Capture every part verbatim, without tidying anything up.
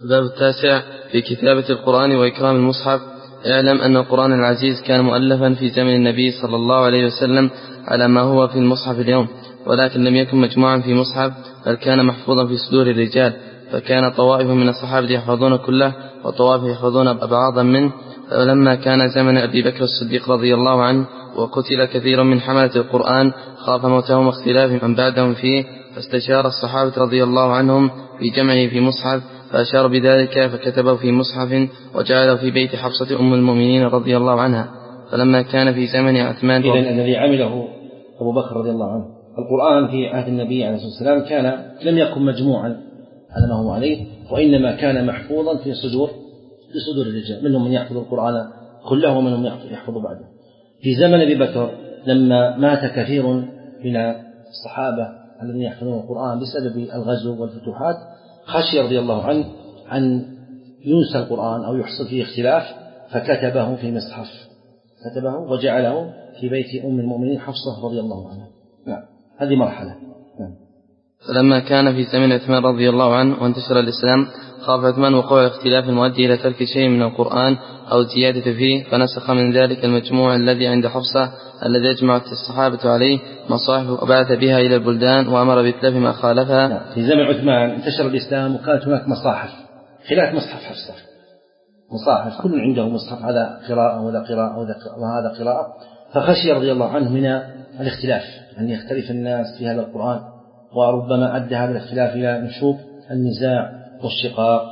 الباب التاسع في كتابة القرآن وإكرام المصحف. اعلم أن القرآن العزيز كان مؤلفا في زمن النبي صلى الله عليه وسلم على ما هو في المصحف اليوم، ولكن لم يكن مجموعا في مصحف، بل كان محفوظا في صدور الرجال، فكان طوائف من الصحابة يحفظون كله وطوائف يحفظون بعضا منه. فلما كان زمن أبي بكر الصديق رضي الله عنه وقتل كثير من حملة القرآن خاف موتهم واختلاف من بعدهم فيه، فاستشار الصحابة رضي الله عنهم في جمعه في مصحف، فأشار بذلك فكتبه في مصحف وجعله في بيت حفصة أم المؤمنين رضي الله عنها. فلما كان في زمن عثمان، إذن الذي عمله أبو بكر رضي الله عنه القرآن في عهد النبي عليه الصلاة والسلام كان لم يكن مجموعا على ما هو عليه، وإنما كان محفوظا في صدور في صدور الرجال، منهم من يحفظ القرآن كله ومنهم يحفظ بعده. في زمن أبي بكر لما مات كثير من الصحابة الذين يحفظون القرآن بسبب الغزو والفتوحات، خشي رضي الله عنه أن ينسى القرآن أو يحصل فيه اختلاف، فكتبه في مصحف، كتبه وجعله في بيت أم المؤمنين حفصة رضي الله عنها. نعم، هذه مرحلة. نعم. فلما كان في زمن عثمان رضي الله عنه وانتشر الإسلام، خاف عثمان وقوع الاختلاف المؤدي إلى ترك شيء من القرآن أو الزيادة فيه، فنسخ من ذلك المجموع الذي عند حفصة الذي أجمعت الصحابة عليه مصاحف، وبعث بها إلى البلدان وأمر بإتلاف ما خالفها. نعم. في زمن عثمان انتشر الإسلام وكانت هناك مصاحف خلاف مصحف حفصة، مصاحف كل عنده مصحف، هذا قراءة وهذا قراءة وهذا قراءة، فخشي رضي الله عنه من الاختلاف، أن يختلف الناس في هذا القرآن، وربما أدى هذا الاختلاف إلى نشوب النزاع والشقاق،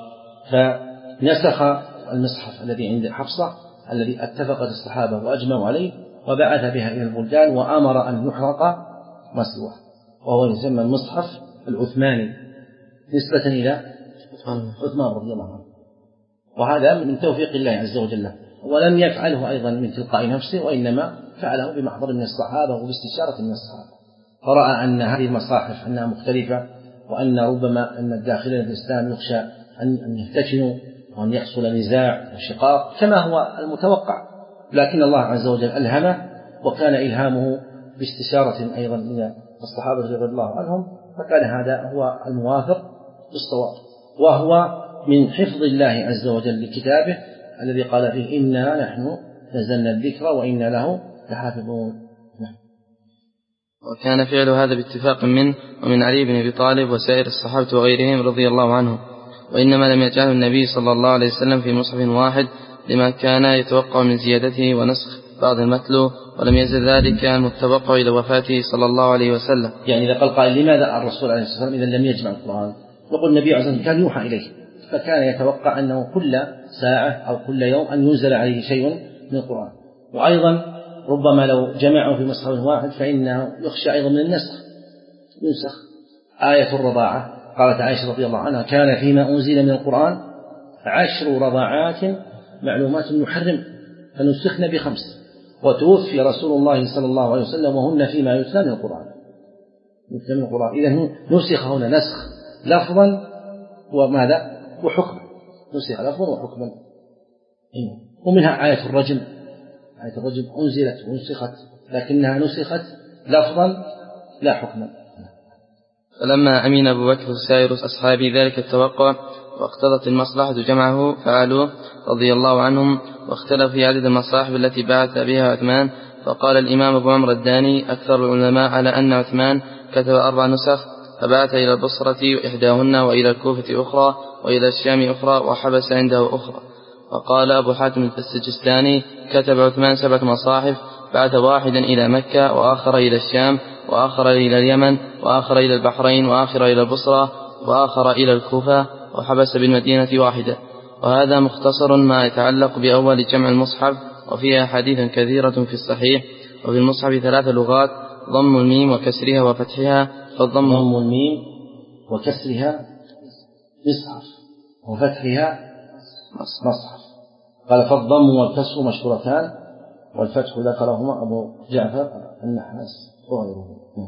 فنسخ المصحف الذي عند حفصة الذي اتفقت الصحابة وأجمعوا عليه، وبعث بها إلى البلدان وأمر أن يحرق ما سواه، وهو يسمى المصحف العثماني نسبة إلى عثمان رضي الله عنه. وهذا من توفيق الله عز وجل، ولم يفعله أيضا من تلقاء نفسه، وإنما فعله بمحضر من الصحابة وباستشارة من الصحابة، فرأى أن هذه المصاحف أنها مختلفة، وأن ربما أن الداخلين في الإسلام يخشى أن يفتتنوا وأن يحصل نزاع وشقاق كما هو المتوقع، لكن الله عز وجل ألهمه، وكان إلهامه باستشارة أيضا من الصحابة رضي الله عنهم، فكان هذا هو الموافق بالصواب، وهو من حفظ الله عز وجل لكتابه الذي قال فيه إنا نحن نزلنا الذكر وإنا له لحافظون. وكان فعل هذا باتفاق منه ومن علي بن أبي طالب وسائر الصحابة وغيرهم رضي الله عنهم، وإنما لم يجعله النبي صلى الله عليه وسلم في مصحف واحد لما كان يتوقع من زيادته ونسخ بعض المتلو، ولم يزل ذلك المتوقع إلى وفاته صلى الله عليه وسلم. يعني إذا قال قائل لماذا الرسول عليه الصلاة والسلام إذا لم يجمع القرآن؟ يقول النبي عليه الصلاة والسلام كان يوحى إليه، فكان يتوقع أنه كل ساعة أو كل يوم أن ينزل عليه شيء من القرآن، وأيضا ربما لو جمعه في مصحف واحد فإنه يخشى أيضا من النسخ، ينسخ. آية الرضاعة قالت عائشة رضي الله عنها كان فيما أنزل من القرآن عشر رضاعات معلومات محرم فنسخن بخمس، وتوفي رسول الله صلى الله عليه وسلم وهن فيما يتلى من القرآن. من القرآن إذن نسخ هنا نسخ لفظا وماذا وحكما، نسخ لفظا وحكما. ومنها آية الرجم، آية الرجم أنزلت ونسخت لكنها نسخت لفظا لا حكما. فلما أمين أبو بكر وسائر أصحاب ذلك التوقع واقتضت المصلحة جمعه فعلوه رضي الله عنهم، واختلف في عدد المصاحف التي بعث بها عثمان. فقال الإمام أبو عمرو الداني أكثر العلماء على أن عثمان كتب أربع نسخ، فبعث إلى البصرة إحداهن وإلى الكوفة أخرى وإلى الشام أخرى وحبس عنده أخرى. وقال أبو حاتم السجستاني كتب عثمان سبعة مصاحف، بعث واحدا إلى مكة وآخر إلى الشام وآخر إلى اليمن وآخر إلى البحرين وآخر إلى البصرة وآخر إلى الكوفة، وحبس بالمدينة واحدة. وهذا مختصر ما يتعلق بأول جمع المصحف، وفيها حديث كثيرة في الصحيح. وفي المصحف ثلاث لغات: ضم الميم وكسرها وفتحها، فالضم ضم الميم وكسرها مصحف وفتحها مصحف. قال فالضم والكسر مشهورتان، والفتح ذكرهما أبو جعفر النحاس وغيره.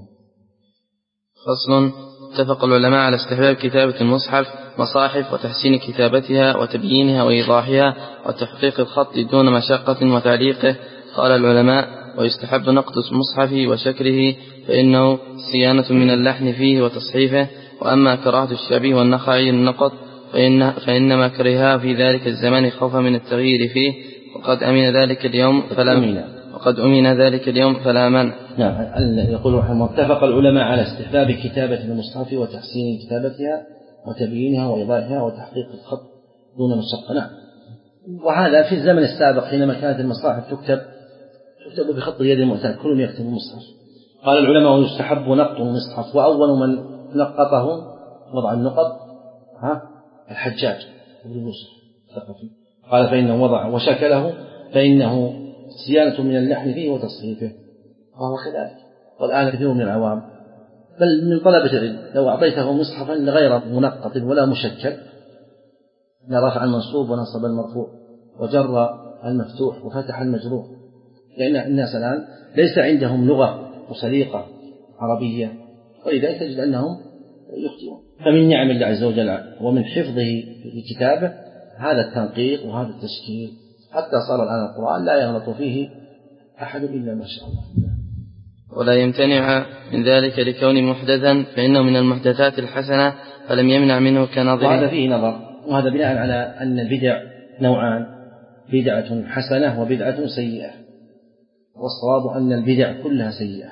فصل: اتفق العلماء على استحباب كتابة المصحف مصاحف وتحسين كتابتها وتبيينها وإيضاحها وتحقيق الخط دون مشقة وتعليقه. قال العلماء: ويستحب نقد المصحف وشكله، فإنه صيانة من اللحن فيه وتصحيفه. وأما كراهة الشبيه والنخعي النقط فإن فإنما كرهها في ذلك الزمان خوفا من التغيير فيه، وقد أمن ذلك اليوم فلا وقد أمن ذلك اليوم فلا منع. نعم. يقول رحمه اتفق العلماء على استحباب كتابة المصحف وتحسين كتابتها وتبيينها وإيضاحها وتحقيق الخط دون مشقة. نعم. وهذا في الزمن السابق حينما كانت المصاحف تكتب تكتب بخط اليد المعتاد، كل يكتب المصحف. قال العلماء ويستحب نقط المصحف، وأول من نقطه وضع النقط ها الحجاج بن يوسف الثقفي، قال فإنه وضع وشكله فإنه صيانة من اللحن فيه وتصحيفه، وهو كذلك. والآن كثير من العوام بل من طلبة العلم لو أعطيته مصحفا غير منقط ولا مشكل لرفع المنصوب ونصب المرفوع وجر المفتوح وفتح المجروح، لأن الناس الآن ليس عندهم لغة وسليقة عربية، ولذلك تجد أنهم يخطئون. فمن نعم الله عز وجل ومن حفظه لكتابه هذا التنقيق وهذا التشكيل، حتى صار الآن القرآن لا يغلط فيه أحد إلا ما شاء الله. ولا يمتنع من ذلك لكون محدثا، فإنه من المحدثات الحسنة فلم يمنع منه كنظر. وهذا فيه نظر، وهذا بناء على أن البدع نوعان، بدعة حسنة وبدعة سيئة، والصواب أن البدع كلها سيئة،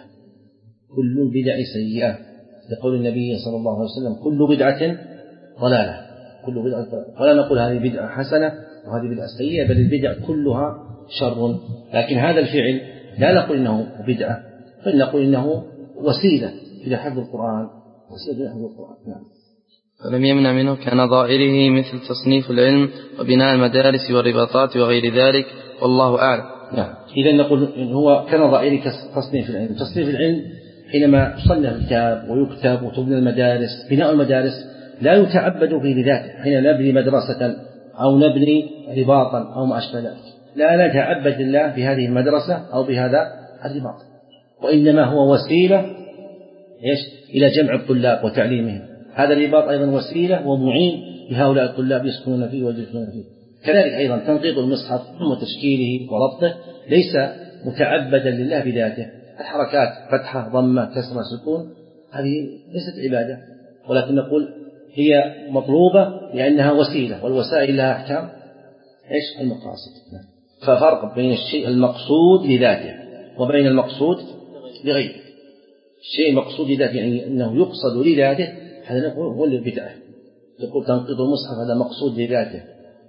كل البدع سيئة، لقول النبي صلى الله عليه وسلم كل بدعة ضلالة، كل بدعة ضلالة. ولا نقول هذه بدعة حسنة وهذه بدعة سيئة، بل البدع كلها شر. لكن هذا الفعل لا نقول إنه بدعة، بل نقول إنه وسيلة إلى حفظ القرآن، وسيلة إلى حفظ القرآن. نعم. ولم يمنع منه كنظائره مثل تصنيف العلم وبناء المدارس والرباطات وغير ذلك، والله أعلم. نعم. إذا نقول إن هو كنظائر تصنيف العلم. تصنيف العلم حينما يصنف الكتاب ويكتب وتبنى المدارس، بناء المدارس لا يتعبد فيه لذاته، حين نبني مدرسة أو نبني رباطا أو ما أشبه ذلك، لا نتعبد الله بهذه المدرسة أو بهذا الرباط، وإنما هو وسيلة إيش إلى جمع الطلاب وتعليمهم. هذا الرباط أيضا وسيلة ومعين لهؤلاء الطلاب يسكنون فيه ويجلسون فيه. كذلك أيضا تنقيط المصحف وتشكيله وربطه ليس متعبدا لله بذاته، الحركات فتحة ضمة كسرة سكون هذه ليست عبادة، ولكن نقول هي مطلوبة لأنها وسيلة، والوسائل لها أحكام إيش المقاصد. ففرق بين الشيء المقصود لذاته وبين المقصود لغيره. الشيء المقصود لذاته يعني أنه يقصد لذاته، هذا نقول هو اللي بدعه. تقول تنقيط المصحف هذا مقصود لذاته،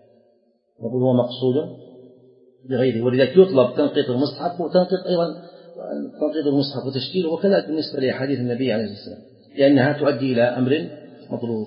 نقول هو مقصود لغيره، ولذلك يطلب تنقيط المصحف وتنقيط أيضا تنقيط المصحف وتشكيله، وكذلك بالنسبة لأحاديث النبي عليه الصلاة والسلام، لأنها تؤدي إلى أمر مطلوب.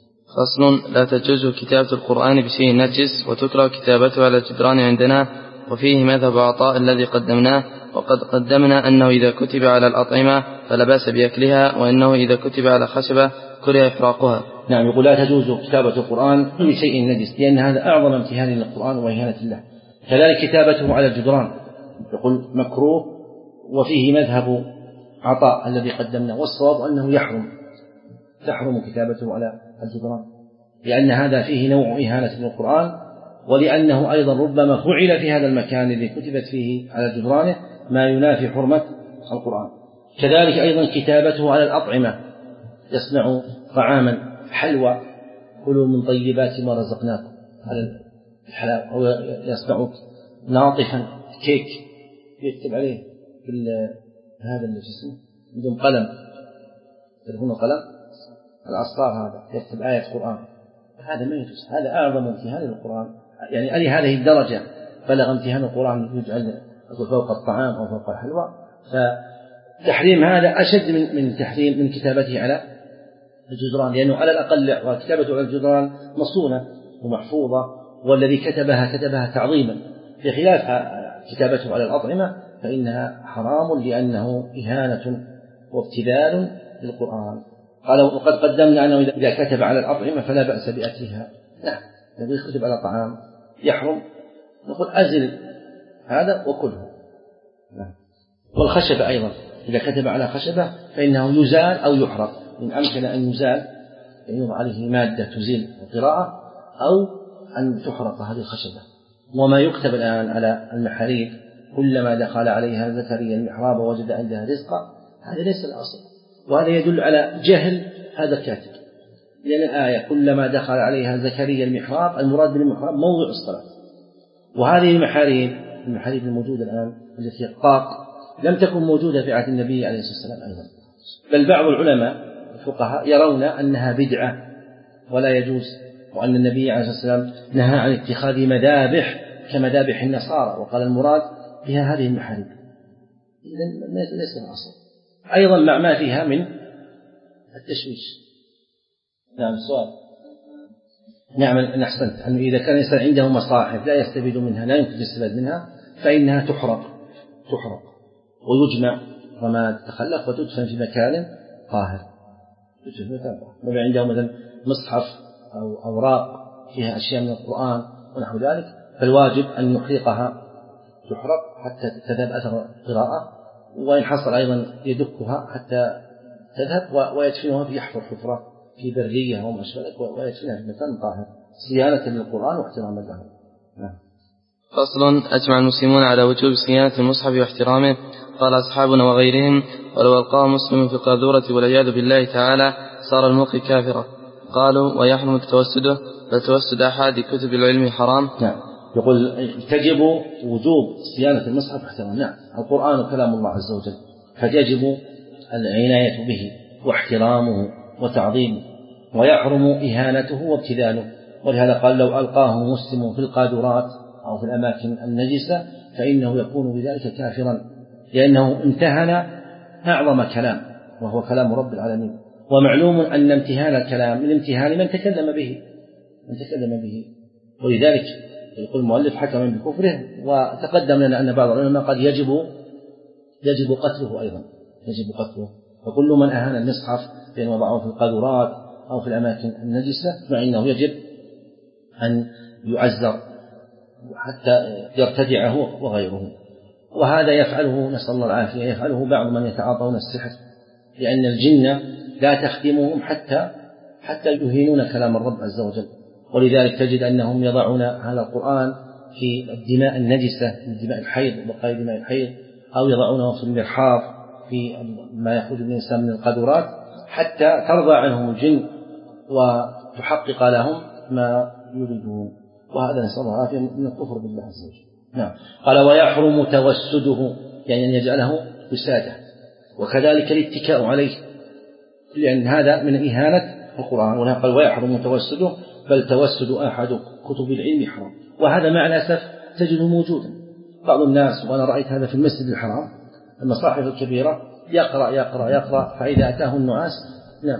فصل: لا تجوز كتابة القرآن بشيء نجس، وتكره كتابته على الجدران عندنا، وفيه مذهب عطاء الذي قدمناه، وقد قدمنا أنه إذا كتب على الأطعمة فلا بأس بأكلها، وأنه إذا كتب على خشبة كره إحراقها. نعم. يقول لا تجوز كتابة القرآن بشيء نجس، لأن هذا أعظم امتهان للقرآن وإهانة الله. كذلك كتابته على الجدران يقول مكروه، وفيه مذهب عطاء الذي قدمنا، والصواب أنه يحرم تحرم كتابته على الجدران، لأن هذا فيه نوع إهانة للقرآن، ولأنه أيضا ربما فعل في هذا المكان الذي كتبت فيه على جدرانه ما ينافي حرمة القرآن. كذلك أيضا كتابته على الأطعمة، يصنع طعاما حلوى كلوا من طيبات ما رزقناكم على الحلاوة، أو يصنع ناطفا كيك يكتب عليه هذا اللي اسمه بدون قلم، تلفون قلم العصار هذا يكتب آية قرآن، هذا ما يجوز، هذا أعظم امتهان للقرآن. يعني ألي هذه الدرجة بلغ امتهان القرآن يجعل فوق الطعام أو فوق الحلوى، فتحريم هذا أشد من من تحريم من كتابته على الجدران، لأنه على الأقل وكتابته على الجدران مصونة ومحفوظة، والذي كتبها كتبها تعظيما، بخلاف كتابته على الأطعمة فإنها حرام لأنه إهانة وابتذال للقرآن. قال وقد قدمنا أنه إذا كتب على الأطعمة فلا بأس بأكلها. نعم. الذي يكتب على طعام يحرم، نقول أزل هذا وكله. نعم. والخشبة أيضا إذا كتب على خشبة فإنه يزال أو يحرق، إن أمكن أن يزال يوضع عليه مادة تزيل القراءة، أو أن تحرق هذه الخشبة. وما يكتب الآن على المحاريب كلما دخل عليها زكريا المحراب وجد عندها رزقا، هذا ليس الأصل، وهذا يدل على جهل هذا الكاتب، لأن الآية كلما دخل عليها زكريا المحراب، المراد بالمحراب موضع الصلاة. وهذه المحاريب المحاريب الموجودة الآن التي الطاق لم تكن موجودة في عهد النبي عليه الصلاة والسلام أيضا، بل بعض العلماء الفقهاء يرون أنها بدعة ولا يجوز، وأن النبي عليه الصلاة والسلام نهى عن اتخاذ مذابح كمذابح النصارى، وقال المراد بها هذه المحاريب. إذن ليس الأصل. أيضا مع ما فيها من التشويش. نعم السؤال. نعم أحسنت، أنه إذا كان الإنسان عنده مصاحف لا يستفيد منها، لا يمكن الاستفادة منها، فإنها تحرق تحرق ويجمع رماد تخلق وتدفن في مكان طاهر. لو عنده مثلا مصحف أو أوراق فيها أشياء من القرآن ونحو ذلك، فالواجب أن يحرقها تحرق حتى تذهب أثر القراءة، وإن حصل أيضا يدكها حتى تذهب، ويدفنها في يحفر حفرة في برية أو ما شابه ذلك ويدفنها في مكان طاهر صيانة للقرآن واحتراما له. نعم. فصل. أجمع المسلمون على وجوب صيانة المصحف واحترامه. قال أصحابنا وغيرهم: ولو ألقاه مسلم في القاذورة والعياذ بالله تعالى صار الملقي كافرا. قالوا: ويحرم توسده، فتوسد أحد كتب العلم حرام. نعم. يقول تجب وجوب صيانة المصحف واحترامه. نعم، القرآن كلام الله عز وجل، فيجب العناية به واحترامه وتعظيمه، ويحرم إهانته وابتذاله. ولهذا قال: لو ألقاه مسلم في القاذورات أو في الأماكن النجسة فإنه يكون بذلك كافرا، لأنه امتهن أعظم كلام وهو كلام رب العالمين. ومعلوم أن امتهان الكلام من امتهان من تكلم به من تكلم به ولذلك يقول المؤلف: حكما بكفره. وتقدم لنا أن بعض العلماء قد يجب يجب قتله أيضا، يجب قتله. فكل من أهان المصحف بأن وضعه في القاذورات أو في الأماكن النجسة فإنه يجب أن يعزر حتى يرتدعه وغيره. وهذا يفعله، نسأل الله العافية، يفعله بعض من يتعاطون السحر، لأن الجن لا تخدمهم حتى حتى يهينون كلام الرب عز وجل. ولذلك تجد أنهم يضعون هذا القرآن في الدماء النجسة، دماء الحيض، بقايا دماء الحيض، أو يضعونه في المرحاض في ما يخرج من الإنسان من القاذورات، حتى ترضى عنهم الجن وتحقق لهم ما يريدون. وهذا نسأل الله العافية من الكفر بالله عز وجل. نعم. قال: ويحرم توسده، يعني أن يجعله وسادة، وكذلك الاتكاء عليه، لأن هذا من إهانة القرآن. وهنا قال: ويحرم توسده، بل توسد أحد كتب العلم حرام. وهذا مع الأسف تجده موجودا. بعض الناس، وأنا رأيت هذا في المسجد الحرام، المصاحف الكبيرة، يقرأ يقرأ يقرأ فإذا أتاه النعاس نعم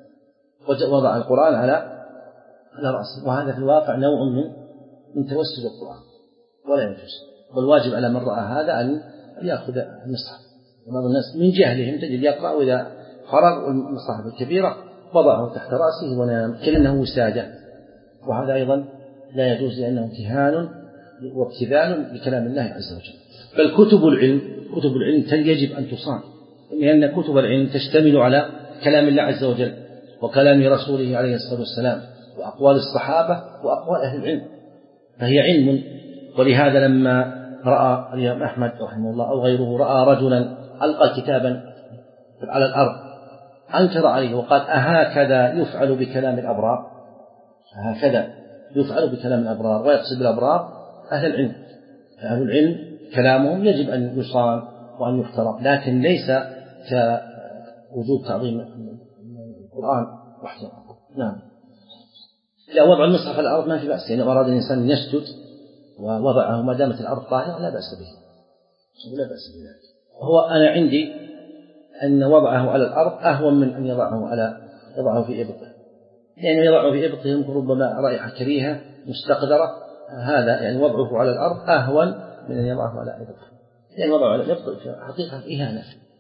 وضع القرآن على على رأسه. وهذا في الواقع نوع من من توسد القرآن ولا يجوز. والواجب على من رأى هذا أن يأخذ المصحف. بعض الناس من جهلهم تجد يقرأ، وإذا فرغ المصحف الكبيرة وضعه تحت رأسه ونام كأنه وسادة، وهذا أيضا لا يجوز، لأنه امتهان وابتذال بكلام الله عز وجل. بل كتب العلم كتب العلم يجب أن تصان، لأن كتب العلم تشتمل على كلام الله عز وجل وكلام رسوله عليه الصلاة والسلام وأقوال الصحابة وأقوال أهل العلم، فهي علم. ولهذا لما رأى الإمام أحمد رحمه الله أو غيره رأى رجلا ألقى كتابا على الأرض أنكر عليه وقال: أهكذا يفعل بكلام الأبرار؟ هكذا يفعل بكلام الأبرار، ويقصد بالأبرار أهل العلم. أهل العلم كلامهم يجب أن يصان وأن يحترم، لكن ليس كوجوب تعظيم القرآن واحترامه. نعم. لا، وضع المصحف على الأرض ما في بأس، يعني أراد الإنسان أن يسجد ووضعه ما دامت الأرض طاهرة لا بأس به، لا بأس بذلك. هو أنا عندي أن وضعه على الأرض أهون من أن يضعه على يضعه في إبطه، لأنه يعني يضعه في إبطه ربما رائحة كريهة مستقذرة، هذا يعني وضعه على الأرض أهون من أن يضعه على إبطه، لأن يعني وضعه على الإبط حقيقة إهانة.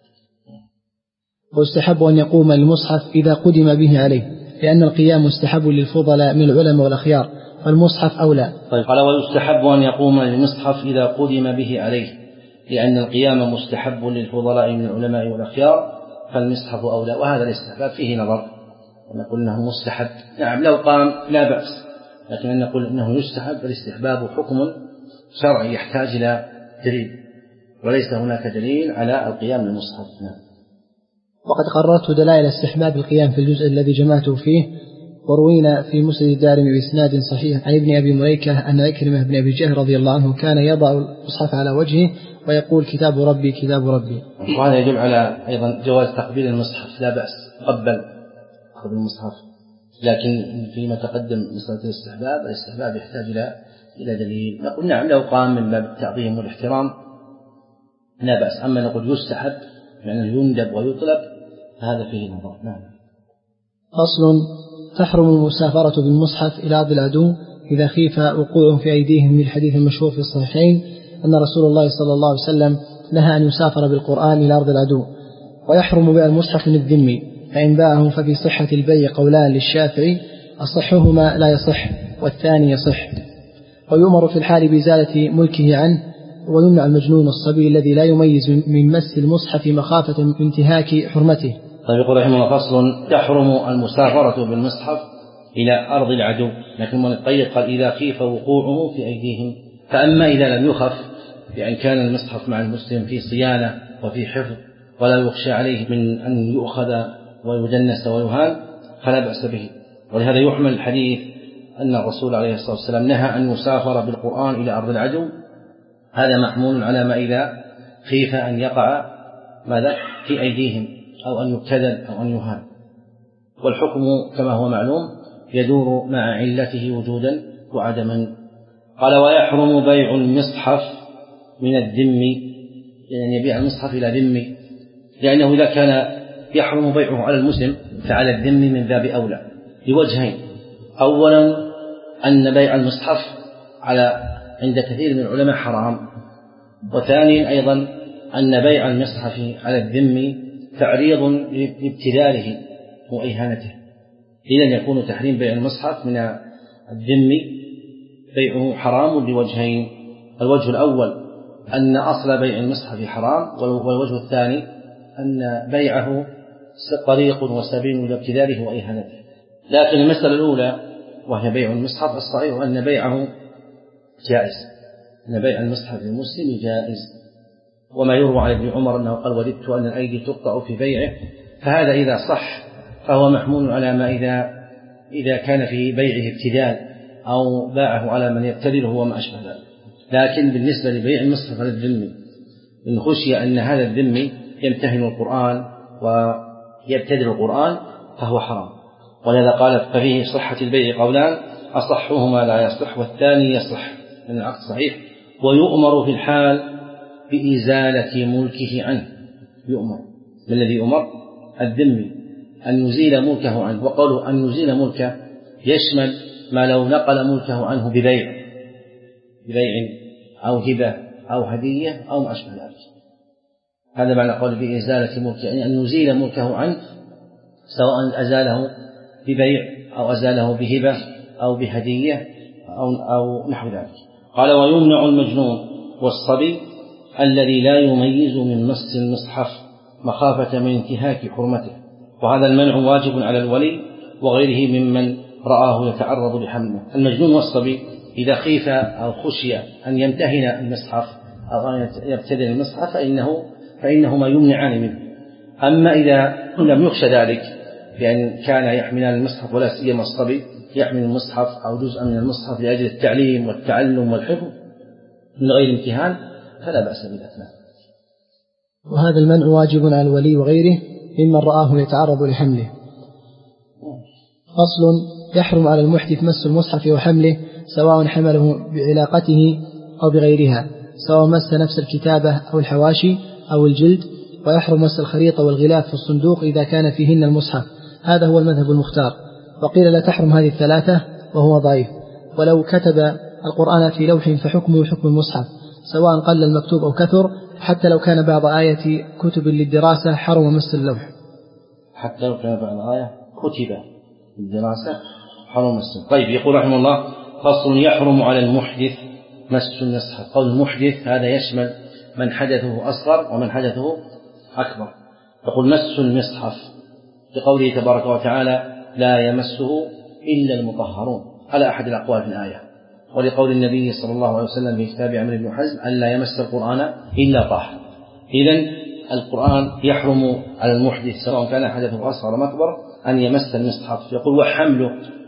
ويستحب أن يقوم المصحف إذا قدم به عليه، لأن القيام مستحب للفضلاء من العلماء والأخيار، والمصحف أولى. طيب، قال: ويستحب أن يقوم المصحف إذا قدم به عليه، لأن القيام مستحب للفضلاء من العلماء والأخيار، فالمصحف أولى. وهذا الاستحباب فيه نظر، ونقول إنه مستحب. نعم، لو قام لا بأس، لكن أن نقول إنه يستحب، فالاستحباب حكم شرعي يحتاج إلى دليل، وليس هناك دليل على القيام بالمصحف. نعم. وقد قررت دلائل استحباب القيام في الجزء الذي جمعته فيه، وروينا في مسند الدارمي بإسناد صحيح عن ابن أبي مليكة أن عكرمة بن أبي جهل رضي الله عنه كان يضع المصحف على وجهه ويقول كتاب ربي كتاب ربي. وهذا يدل على أيضا جواز تقبيل المصحف، لا بأس قبل أخذ المصحف، لكن فيما تقدم مسألة الاستحباب، الاستحباب يحتاج إلى إلى دليل. نقول نعم لو قام من باب التعظيم والاحترام لا بأس، أما نقول يستحب يعني يندب ويطلب فهذا فيه نظر. نعم. فصل: تحرم المسافرة بالمصحف إلى أرض العدو إذا خيف وقوعه في أيديهم، من الحديث المشهور في الصحيحين أن رسول الله صلى الله عليه وسلم نهى أن يسافر بالقرآن إلى أرض العدو. ويحرم بيع المصحف من الذمي، فإن باعه ففي صحة البيع قولان للشافعي، أصحهما لا يصح والثاني يصح. ويؤمر في الحال بإزالة ملكه عنه، ويمنع المجنون الصبي الذي لا يميز من مس المصحف مخافة من انتهاك حرمته. طيب يقول رحمه الله: فصل: تحرم المسافرة بالمصحف إلى أرض العدو، لكن من القيد قال إذا خيف وقوعه في أيديهم. فأما إذا لم يخف بأن كان المصحف مع المسلم في صيانة وفي حفظ ولا يخشى عليه من أن يؤخذ ويدنس ويهان فلا بأس به. ولهذا يحمل الحديث أن الرسول عليه الصلاة والسلام نهى أن يسافر بالقرآن إلى أرض العدو، هذا محمول على ما إذا خيف أن يقع ماذا في أيديهم أو أن يبتذل أو أن يهان. والحكم كما هو معلوم يدور مع علته وجودا وعدما. قال: ويحرم بيع المصحف من الذم، يعني يبيع المصحف إلى ذمي، لأنه إذا كان يحرم بيعه على المسلم فعلى الذم من باب أولى لوجهين: أولا أن بيع المصحف على عند كثير من العلماء حرام، وثانيا أيضا أن بيع المصحف على الذم تعريض لابتلاله وإهانته. إذن يكون تحريم بيع المصحف من الذم بيعه حرام لوجهين: الوجه الأول أن أصل بيع المصحف حرام، والوجه الثاني أن بيعه طريق وسبيل لابتلاله وإهانته. لكن المسألة الأولى وهي بيع المصحف الصحيح أن بيعه جائز، أن بيع المصحف للمسلم جائز. وما يروى عن ابن عمر أنه قال: وددت أن الأيدي تقطع في بيعه، فهذا إذا صح فهو محمول على ما إذا إذا كان في بيعه ابتدال أو باعه على من يبتدله وما أشبه ذلك. لكن بالنسبة لبيع المصحف على الذمي إن خشي أن هذا الذمي يمتهن القرآن ويبتدل القرآن فهو حرام. ولهذا قال: ففيه صحة البيع قولان، أصحهما لا يصح والثاني يصح، من العقد صحيح. ويؤمر في الحال بإزالة ملكه عنه. يؤمر من الذي يؤمر الذمي أن يزيل ملكه عنه، وقالوا أن يزيل ملكه يشمل ما لو نقل ملكه عنه ببيع ببيع أو هبة أو هدية أو ما أشبه ذلك. هذا معنى قول بإزالة ملكه، يعني أن يزيل ملكه عنه سواء أزاله ببيع أو أزاله بهبة أو بهدية أو, أو نحو ذلك. قال: ويمنع المجنون والصبي الذي لا يميز من مس المصحف مخافة من انتهاك حرمته، وهذا المنع واجب على الولي وغيره ممن رآه يتعرض لحمله. المجنون والصبي إذا خيف أو خشي أن يمتهن المصحف أو أن يبتدل المصحف فإنه فإنهما يمنعان منه. أما إذا لم يخشى ذلك بأن كان يحمل المصحف ولا سيما الصبي يحمل المصحف أو جزءا من المصحف لأجل التعليم والتعلم والحفظ من غير امتهان فلا بأس بالإثناء. وهذا المنع واجب على الولي وغيره ممن رآه يتعرض لحمله. فصل: يحرم على المحدث مس المصحف وحمله سواء حمله بعلاقته أو بغيرها، سواء مس نفس الكتابة أو الحواشي أو الجلد. ويحرم مس الخريطة والغلاف في الصندوق إذا كان فيهن المصحف، هذا هو المذهب المختار. وقيل لا تحرم هذه الثلاثة وهو ضعيف. ولو كتب القرآن في لوح فحكمه حكم المصحف سواء قل المكتوب أو كثر، حتى لو كان بعض آية كتب للدراسة حرم مس اللوح. حتى لو كان بعض آية كتب للدراسة حرم مس. طيب يقول رحمه الله: فصل: يحرم على المحدث مس المصحف. قول المحدث هذا يشمل من حدثه أصغر ومن حدثه أكبر. يقول: مس المصحف بقوله تبارك وتعالى: لا يمسه إلا المطهرون، على أحد الأقوال في الآية. ولقول النبي صلى الله عليه وسلم في كتاب عمرو بن حزم: أن لا يمس القرآن إلا طاهر. إذن القرآن يحرم على المحدث سواء كان حدثه أصغر أم أكبر أن يمس المصحف. يقول: وحمله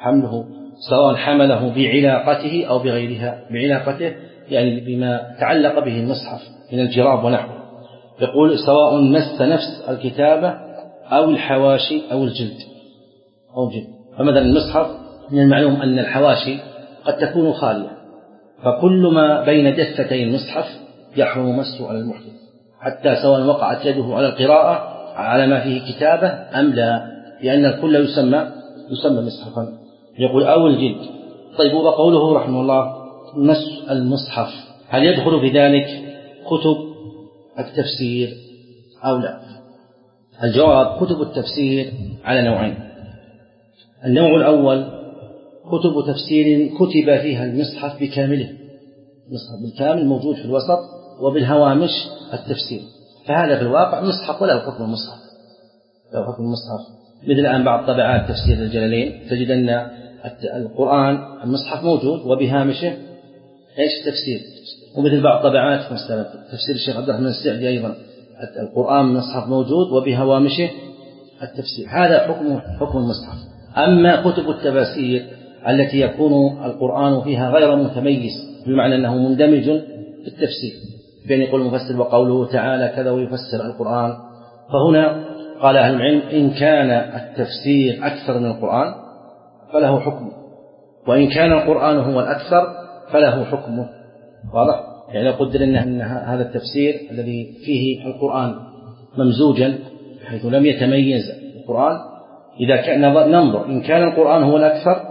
حمله سواء حمله بعلاقته أو بغيرها. بعلاقته يعني بما تعلق به المصحف من الجراب ونحوه. يقول سواء مس نفس الكتابة أو الحواشي أو الجلد أو الجلد. فمثلا المصحف من المعلوم أن الحواشي قد تكون خالية، فكل ما بين دفتي المصحف يحرم مسه على المحدث، حتى سواء وقعت يده على القراءة على ما فيه كتابة أم لا، لأن الكل يسمى يسمى مصحفا. يقول أو الجلد. طيب وقوله رحمه الله مس المصحف، هل يدخل في ذلك كتب التفسير أو لا؟ الجواب كتب التفسير على نوعين. النوع الأول كتب تفسير كتب فيها المصحف بكامله، المصحف بالكامل موجود في الوسط وبالهوامش التفسير، فهذا في الواقع مصحف ولا حكم المصحف، لا حكم المصحف. مثل الآن بعض طبعات تفسير الجلالين تجد أن القرآن المصحف موجود وبهامشه ايش تفسير، ومثل بعض طبعات مثلا تفسير الشيخ عبد الرحمن السعدي أيضا القرآن المصحف موجود وبهوامشه التفسير، هذا حكم حكم المصحف. أما كتب التفاسير التي يكون القرآن فيها غير متميز بمعنى أنه مندمج في التفسير، بين يقول المفسر وقوله تعالى كذا ويفسر القرآن، فهنا قال أهل العلم إن كان التفسير أكثر من القرآن فله حكمه، وإن كان القرآن هو الأكثر فله حكمه. واضح؟ يعني لو قدر أن هذا التفسير الذي فيه القرآن ممزوجا حيث لم يتميز القرآن، إذا كان ننظر إن كان القرآن هو الأكثر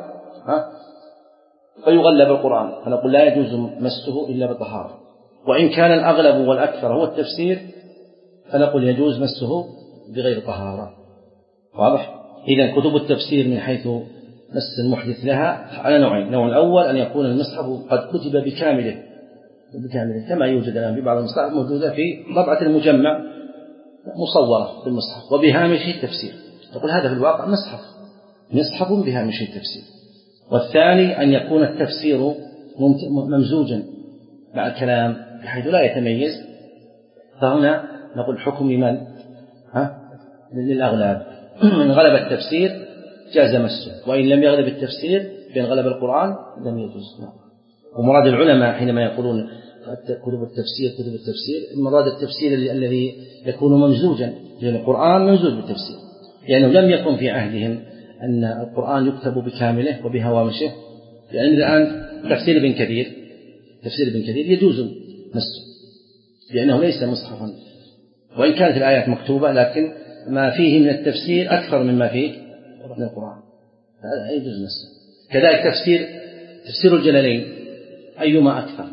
فيغلب القرآن فنقول لا يجوز مسه إلا بطهارة، وإن كان الأغلب والأكثر هو التفسير فنقول يجوز مسه بغير طهارة. واضح؟ إذن كتب التفسير من حيث مس المحدث لها على نوعين. النوع الأول أن يكون المصحف قد كتب بكامله بكامله كما يوجد الآن في بعض المصاحف موجودة في طبعة المجمع مصورة في المصحف وبهامش التفسير، تقول هذا في الواقع مصحف مصحف بهامش التفسير. والثاني أن يكون التفسير ممزوجا مع الكلام بحيث لا يتميز، فهنا نقول حكم لمن؟ ها؟ للأغلب. من غلب التفسير جاز مسه، وإن لم يغلب التفسير بين غلب القرآن لم يجوز. ومراد العلماء حينما يقولون كتب التفسير كتب التفسير مراد التفسير الذي يكون ممزوجا، لأن القرآن ممزوج بالتفسير، لأنه لم يكن في عهدهم أن القرآن يكتب بكامله وبهوامشه. يعني الآن تفسير ابن كثير تفسير ابن كثير يجوز مسه لأنه ليس مصحفا، وإن كانت الآيات مكتوبة لكن ما فيه من التفسير أكثر مما فيه من القرآن، هذا يجوز مسه. كذلك تفسير تفسير الجلالين أيما أكثر؟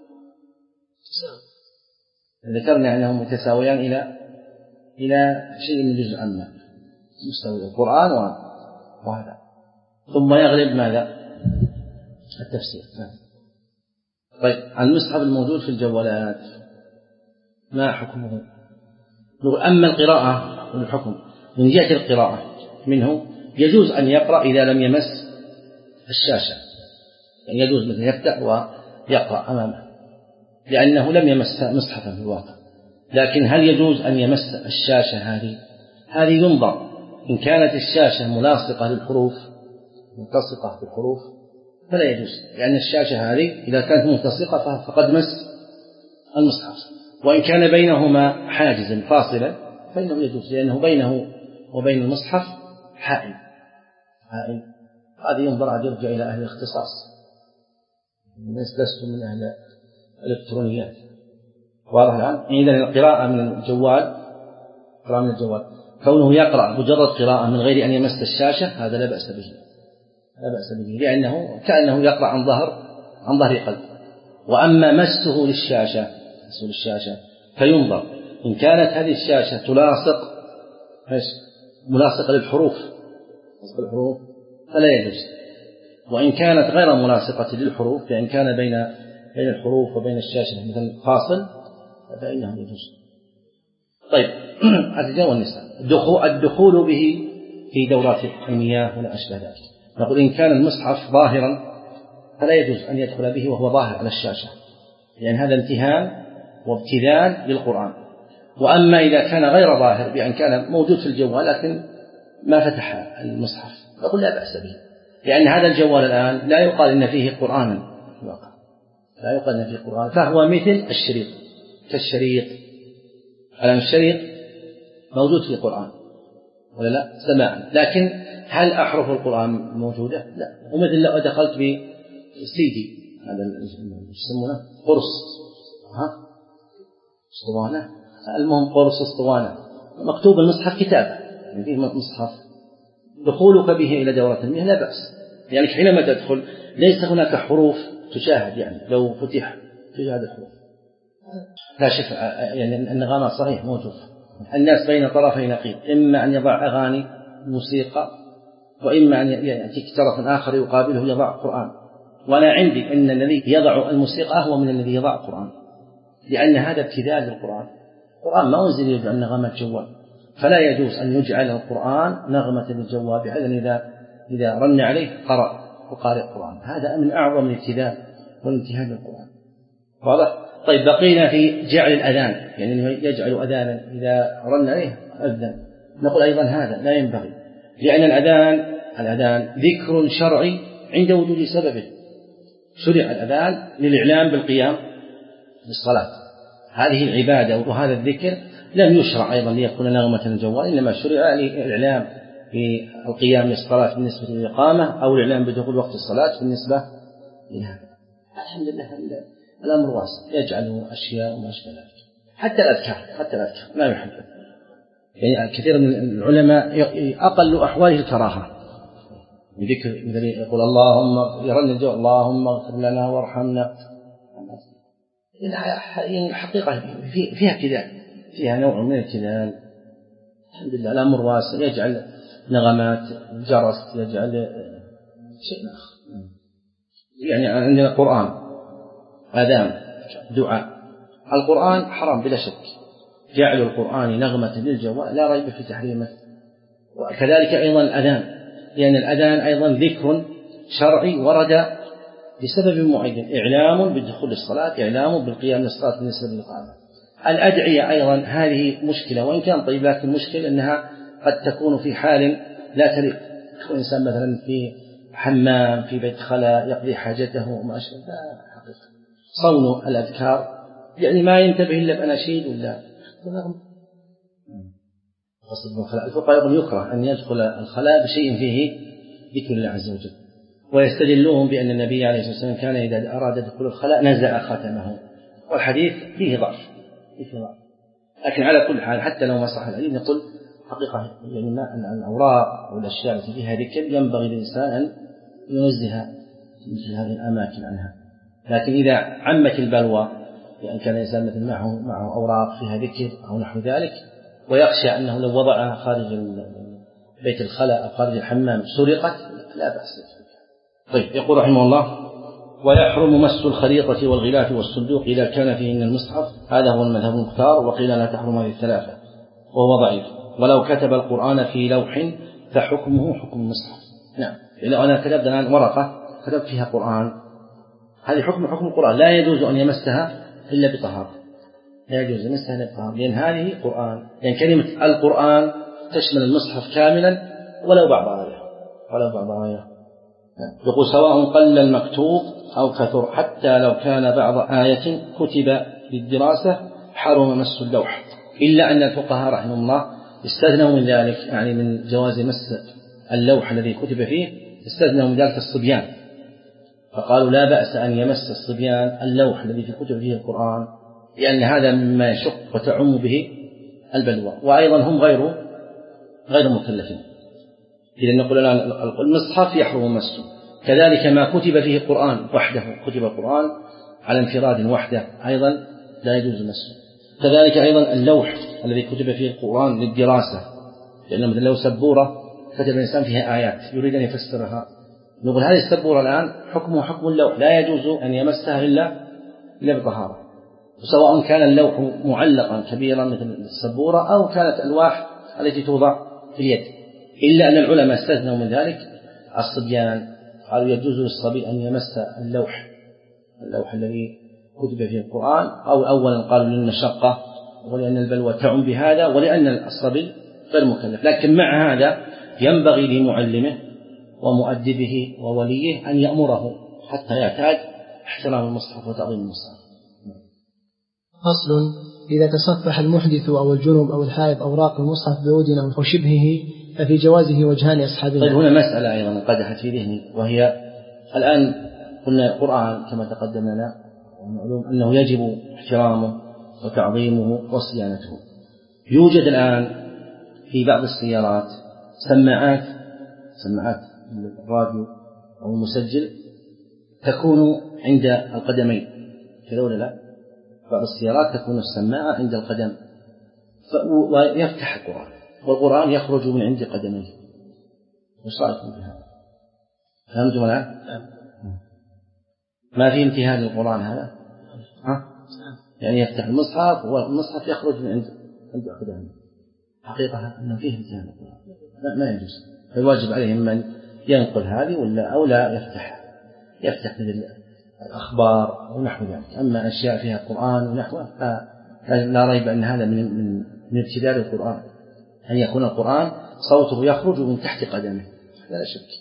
ذكرنا أنهم متساويان إلى إلى شيء من جزء عما مستوى القرآن وهذا، ثم يغلب ماذا؟ التفسير. طيب المصحف الموجود في الجوالات ما حكمه؟ أما القراءة والحكم من جهة القراءة منه يجوز أن يقرأ إذا لم يمس الشاشة، يعني يجوز مثل يفتح ويقرأ أمامه لأنه لم يمس مصحفا في الواقع. لكن هل يجوز أن يمس الشاشة هذه؟ هذه ينظر، إن كانت الشاشة ملاصقة للحروف ملتصقة بالحروف فلا يجوز، لأن الشاشة هذه إذا كانت ملتصقة فقد مس المصحف، وإن كان بينهما حاجزا فاصلا فإنه يجوز، لأنه بينه وبين المصحف حائل حائل هذه ينظر عاد يرجع إلى أهل الاختصاص، لست من أهل الإلكترونيات. واضح الآن؟ إذن القراءة من الجوال قراءة من الجوال كونه يقرأ مجرد قراءة من غير أن يمس الشاشة هذا لا بأس به لا بأس به لأنه كأنه يقرأ عن ظهر عن ظهر قلب. وأما مسه للشاشة مسه للشاشة فينظر إن كانت هذه الشاشة تلاصق ملاصقة للحروف الحروف فلا يجوز، وإن كانت غير ملاصقة للحروف فإن كان بين بين الحروف وبين الشاشة مثل فاصل فإنه يجوز. طيب الرجال والنساء الدخول به في دورات المياه ولا أشبه ذلك، نقول إن كان المصحف ظاهرا فلا يجوز أن يدخل به وهو ظاهر على الشاشة، لأن هذا امتهان وابتذال للقرآن. وأما إذا كان غير ظاهر بأن كان موجود في الجوال لكن ما فتح المصحف نقول لا بأس به، لأن هذا الجوال الآن لا يقال إن فيه قرآنا في الواقع، لا يقال إن فيه قرآن، فهو مثل الشريط، كالشريط. الآن الشريط موجود في القرآن ولا لا؟ سماعا، لكن هل أحرف القرآن موجودة؟ لا. ومثل لو دخلت بسيدي، هذا يسمونه قرص، ها اسطوانة، المهم قرص اسطوانة مكتوب المصحف كتابة، يعني فيه مصحف، دخولك به إلى دورة المياه لا بأس، يعني حينما تدخل ليس هناك حروف تشاهد، يعني لو فتح تشاهد الحروف لا شك، يعني النغمات صحيح موجود. الناس بين طرفي نقيض، إما أن يضع أغاني موسيقى، وإما أن يأتيك طرف آخر يقابله يضع قرآن. وأنا عندي أن الذي يضع الموسيقى هو من الذي يضع القرآن، لأن هذا ابتذال للقرآن. القرآن ما أنزل يجعل نغمة جوال، فلا يجوز أن يجعل القرآن نغمة للجوال، بحيث إذا إذا رن عليه قرأ وقارئ القرآن، هذا من أعظم الابتذال والانتهاك للقرآن. واضح؟ طيب بقينا في جعل الأذان، يعني يجعل أذانا إذا رن عليه أذن، نقول أيضا هذا لا ينبغي، لأن الأذان الأذان ذكر شرعي عند وجود سببه. شرع الأذان للإعلام بالقيام بالصلاة، هذه العبادة وهذا الذكر لم يشرع أيضا ليكون نغمة الجوال، إنما شرع للإعلام بالقيام بالصلاة بالنسبة للإقامة، أو الإعلام بدخول وقت الصلاة بالنسبة لهذا. الحمد لله الأمر واسع، يجعل أشياء وما أشبه ذلك، حتى الأذكار حتى الأذكار لا يحدث. يعني كثير من العلماء أقل أحواله الكراهة، بذكر مثل يقول اللهم يرن الجو اللهم اغفر لنا وارحمنا، يعني الحقيقة فيها كذا، فيها نوع من الكذاب. الحمد لله الأمر واسع، يجعل نغمات جرس، يجعل شيء آخر. يعني عندنا قرآن، آذان، دعاء. القرآن حرام بلا شك، جعل القرآن نغمة للجوال لا ريب في تحريمه. وكذلك أيضا الأذان، لأن الأذان أيضا ذكر شرعي ورد بسبب معين، إعلام بالدخول للصلاة، إعلام بالقيام للصلاة بالنسبة للإقامة. الأدعية أيضا هذه مشكلة، وإن كان طيب لكن مشكلة أنها قد تكون في حال لا تليق، إنسان مثلا في حمام في بيت خلاء يقضي حاجته وما أشبه ذلك. حقيقة صون الأذكار يعني ما ينتبه إلا بأناشيد ولا قصد الخلاء. الفقهاء يكره أن يدخل الخلاء بشيء فيه ذكر الله عز وجل، ويستدلون بأن النبي عليه الصلاة والسلام كان إذا أراد دخول الخلاء نزع خاتمه، والحديث فيه ضعف فيه ضعف. لكن على كل حال حتى لو ما صح الحديث نقول حقيقة يعني الأوراق والأشياء التي فيها ذكر ينبغي للإنسان أن ينزه مثل هذه الأماكن عنها. لكن إذا عمت البلوى يعني كان الإنسان مثل معه معه أوراق فيها ذكر أو نحو ذلك، ويخشى أنه لو وضعها خارج بيت الخلاء أو خارج الحمام سرقت لا بأس. طيب يقول رحمه الله: ويحرم مس الخريطة والغلاف والصندوق إذا كان فيهن المصحف، هذا هو المذهب المختار، وقيل لا تحرم هذه الثلاثة وهو ضعيف. ولو كتب القرآن في لوح فحكمه حكم المصحف. نعم، إذا أنا كتبت الآن ورقة كتبت فيها قرآن، هذه حكم حكم القرآن، لا يجوز أن يمسها إلا بطهارة، لا يجوز أن يمسها إلا بطهارة، لأن هذه قرآن، لأن يعني كلمة القرآن تشمل المصحف كاملا ولو بعض آية ولو بعض آية. يقول: سواء قل المكتوب أو كثر، حتى لو كان بعض آية كتب للدراسة حرم مس اللوح، إلا أن الفقهاء رحمهم الله استثنوا من ذلك، يعني من جواز مس اللوح الذي كتب فيه، استثنوا من ذلك الصبيان، فقالوا لا بأس أن يمس الصبيان اللوح الذي في كتب فيه القرآن، لأن هذا مما يشق وتعم به البلوى، وأيضا هم غير غير مكلفين. إذا نقول الآن المصحف يحرم مسه، كذلك ما كتب فيه القرآن وحده، كتب القرآن على انفراد وحده أيضا لا يجوز مسه. كذلك أيضا اللوح الذي كتب فيه القرآن للدراسة، لأن مثل لو سبورة كتب الإنسان فيها آيات يريد أن يفسرها، نقول هذه السبورة الآن حكمه حكم اللوح، لا يجوز أن يمسها إلا إلا بطهارة، سواء كان اللوح معلقا كبيرا مثل السبورة أو كانت ألواح التي توضع في اليد، إلا أن العلماء استثنوا من ذلك الصبيان، قالوا يجوز للصبي أن يمس اللوح اللوح الذي كتب فيه القرآن، أو أولا قالوا للمشقة ولأن البلوى تعم بهذا ولأن الصبي غير مكلف. لكن مع هذا ينبغي لمعلمه ومؤدبه ووليه أن يأمره حتى يعتاد احترام المصحف وتعظيم المصحف. فصل: إذا تصفح المحدث أو الجنب أو الحائض أوراق المصحف بعود أو شبهه ففي جوازه وجهان أصحابنا. طيب هنا مسألة أيضا قدحت في ذهني، وهي الآن قلنا القرآن كما تقدم لنا ومعلوم أنه يجب احترامه وتعظيمه وصيانته. يوجد الآن في بعض السيارات سماعات سماعات الراديو أو المسجل تكون عند القدمين كذا ولا لا؟ بعض السيارات تكون السماعة عند القدم ويفتح القرآن والقرآن يخرج من عند قدميه. وش رأيكم بهذا؟ فهمتم الآن؟ ما في انتهاء للقرآن هذا؟ ها؟ يعني يفتح المصحف والمصحف يخرج من عند عند قدميه. حقيقة أنه فيه انتهاء للقرآن، لا ما يجوز. فالواجب عليهم من ينقل هذه ولا أو لا يفتح يفتح مثل الأخبار ونحو ذلك. أما أشياء فيها القرآن ونحوه لا ريب أن هذا من من من ابتداء القرآن، أن يكون القرآن صوته يخرج من تحت قدمه لا شك.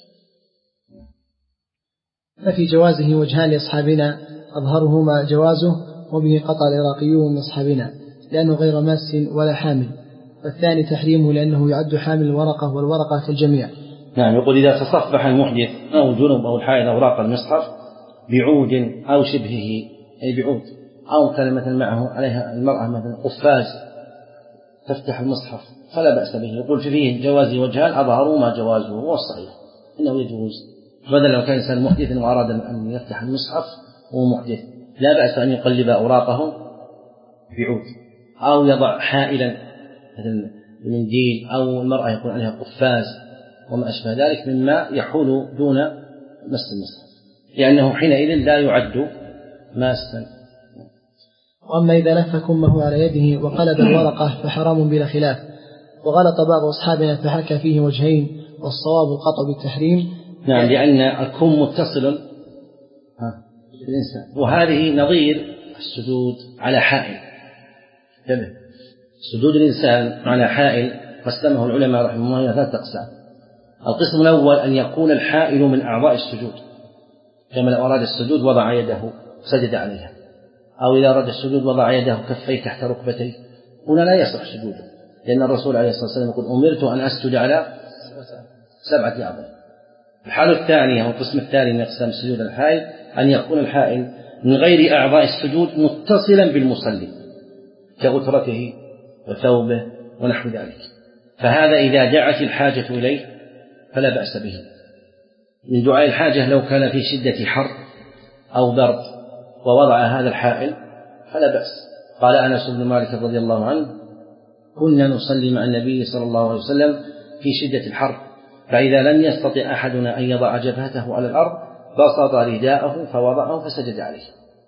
ففي جوازه وجهان لأصحابنا أظهرهما جوازه وبه قطع العراقيون من أصحابنا لأنه غير ماس ولا حامل، والثاني تحريمه لأنه يعد حامل الورقة والورقة كالجميع. نعم. يقول إذا تصفح المحدث أو الجنب أو الحائض أوراق المصحف بعود أو شبهه، أي بعود أو كان مثلا معه عليها المرأة مثلا قفاز تفتح المصحف فلا بأس به. يقول فيه جواز وجهان أظهروا ما جوازه هو الصحيح إنه يجوز. بدل لو كان إنسان محدث وأراد أن يفتح المصحف وهو محدث لا بأس أن يقلب أوراقه بعود أو يضع حائلا مثلا منديل أو المرأة يكون عليها قفاز وما أشبه ذلك مما يحول دون مس المصحف، لأنه حينئذ لا يعد ماسا. وأما إذا لف كمه على يده وقلب الورقة فحرام بلا خلاف. وغلط بعض أصحابنا فحكى فيه وجهين والصواب القطع بالتحريم. نعم، لأن الكم متصل بالإنسان، وهذه نظير السجود على حائل. سجود الإنسان على حائل قسمه العلماء رحمه الله إلى ثلاثة أقسام. القسم الأول أن يكون الحائل من أعضاء السجود، كما لو أراد السجود وضع يده سجد عليها، أو إذا أراد السجود وضع يده كفيه تحت ركبتيه، هنا لا يصح سجوده، لأن الرسول عليه الصلاة والسلام يقول أمرت أن أسجد على سبعة أعضاء. الحالة الثانية أو القسم الثاني من أقسام السجود الحائل أن يكون الحائل من غير أعضاء السجود متصلا بالمصلي كغترته وثوبه ونحو ذلك، فهذا إذا دعت الحاجة إليه فلا بأس به. من دعاء الحاجة لو كان في شدة حر أو برد ووضع هذا الحائل فلا بأس. قال أنس بن مالك رضي الله عنه كنا نصلي مع النبي صلى الله عليه وسلم في شدة الحر، فإذا لم يستطع أحدنا أن يضع جبهته على الأرض بسط رداءه فوضعه فسجد عليه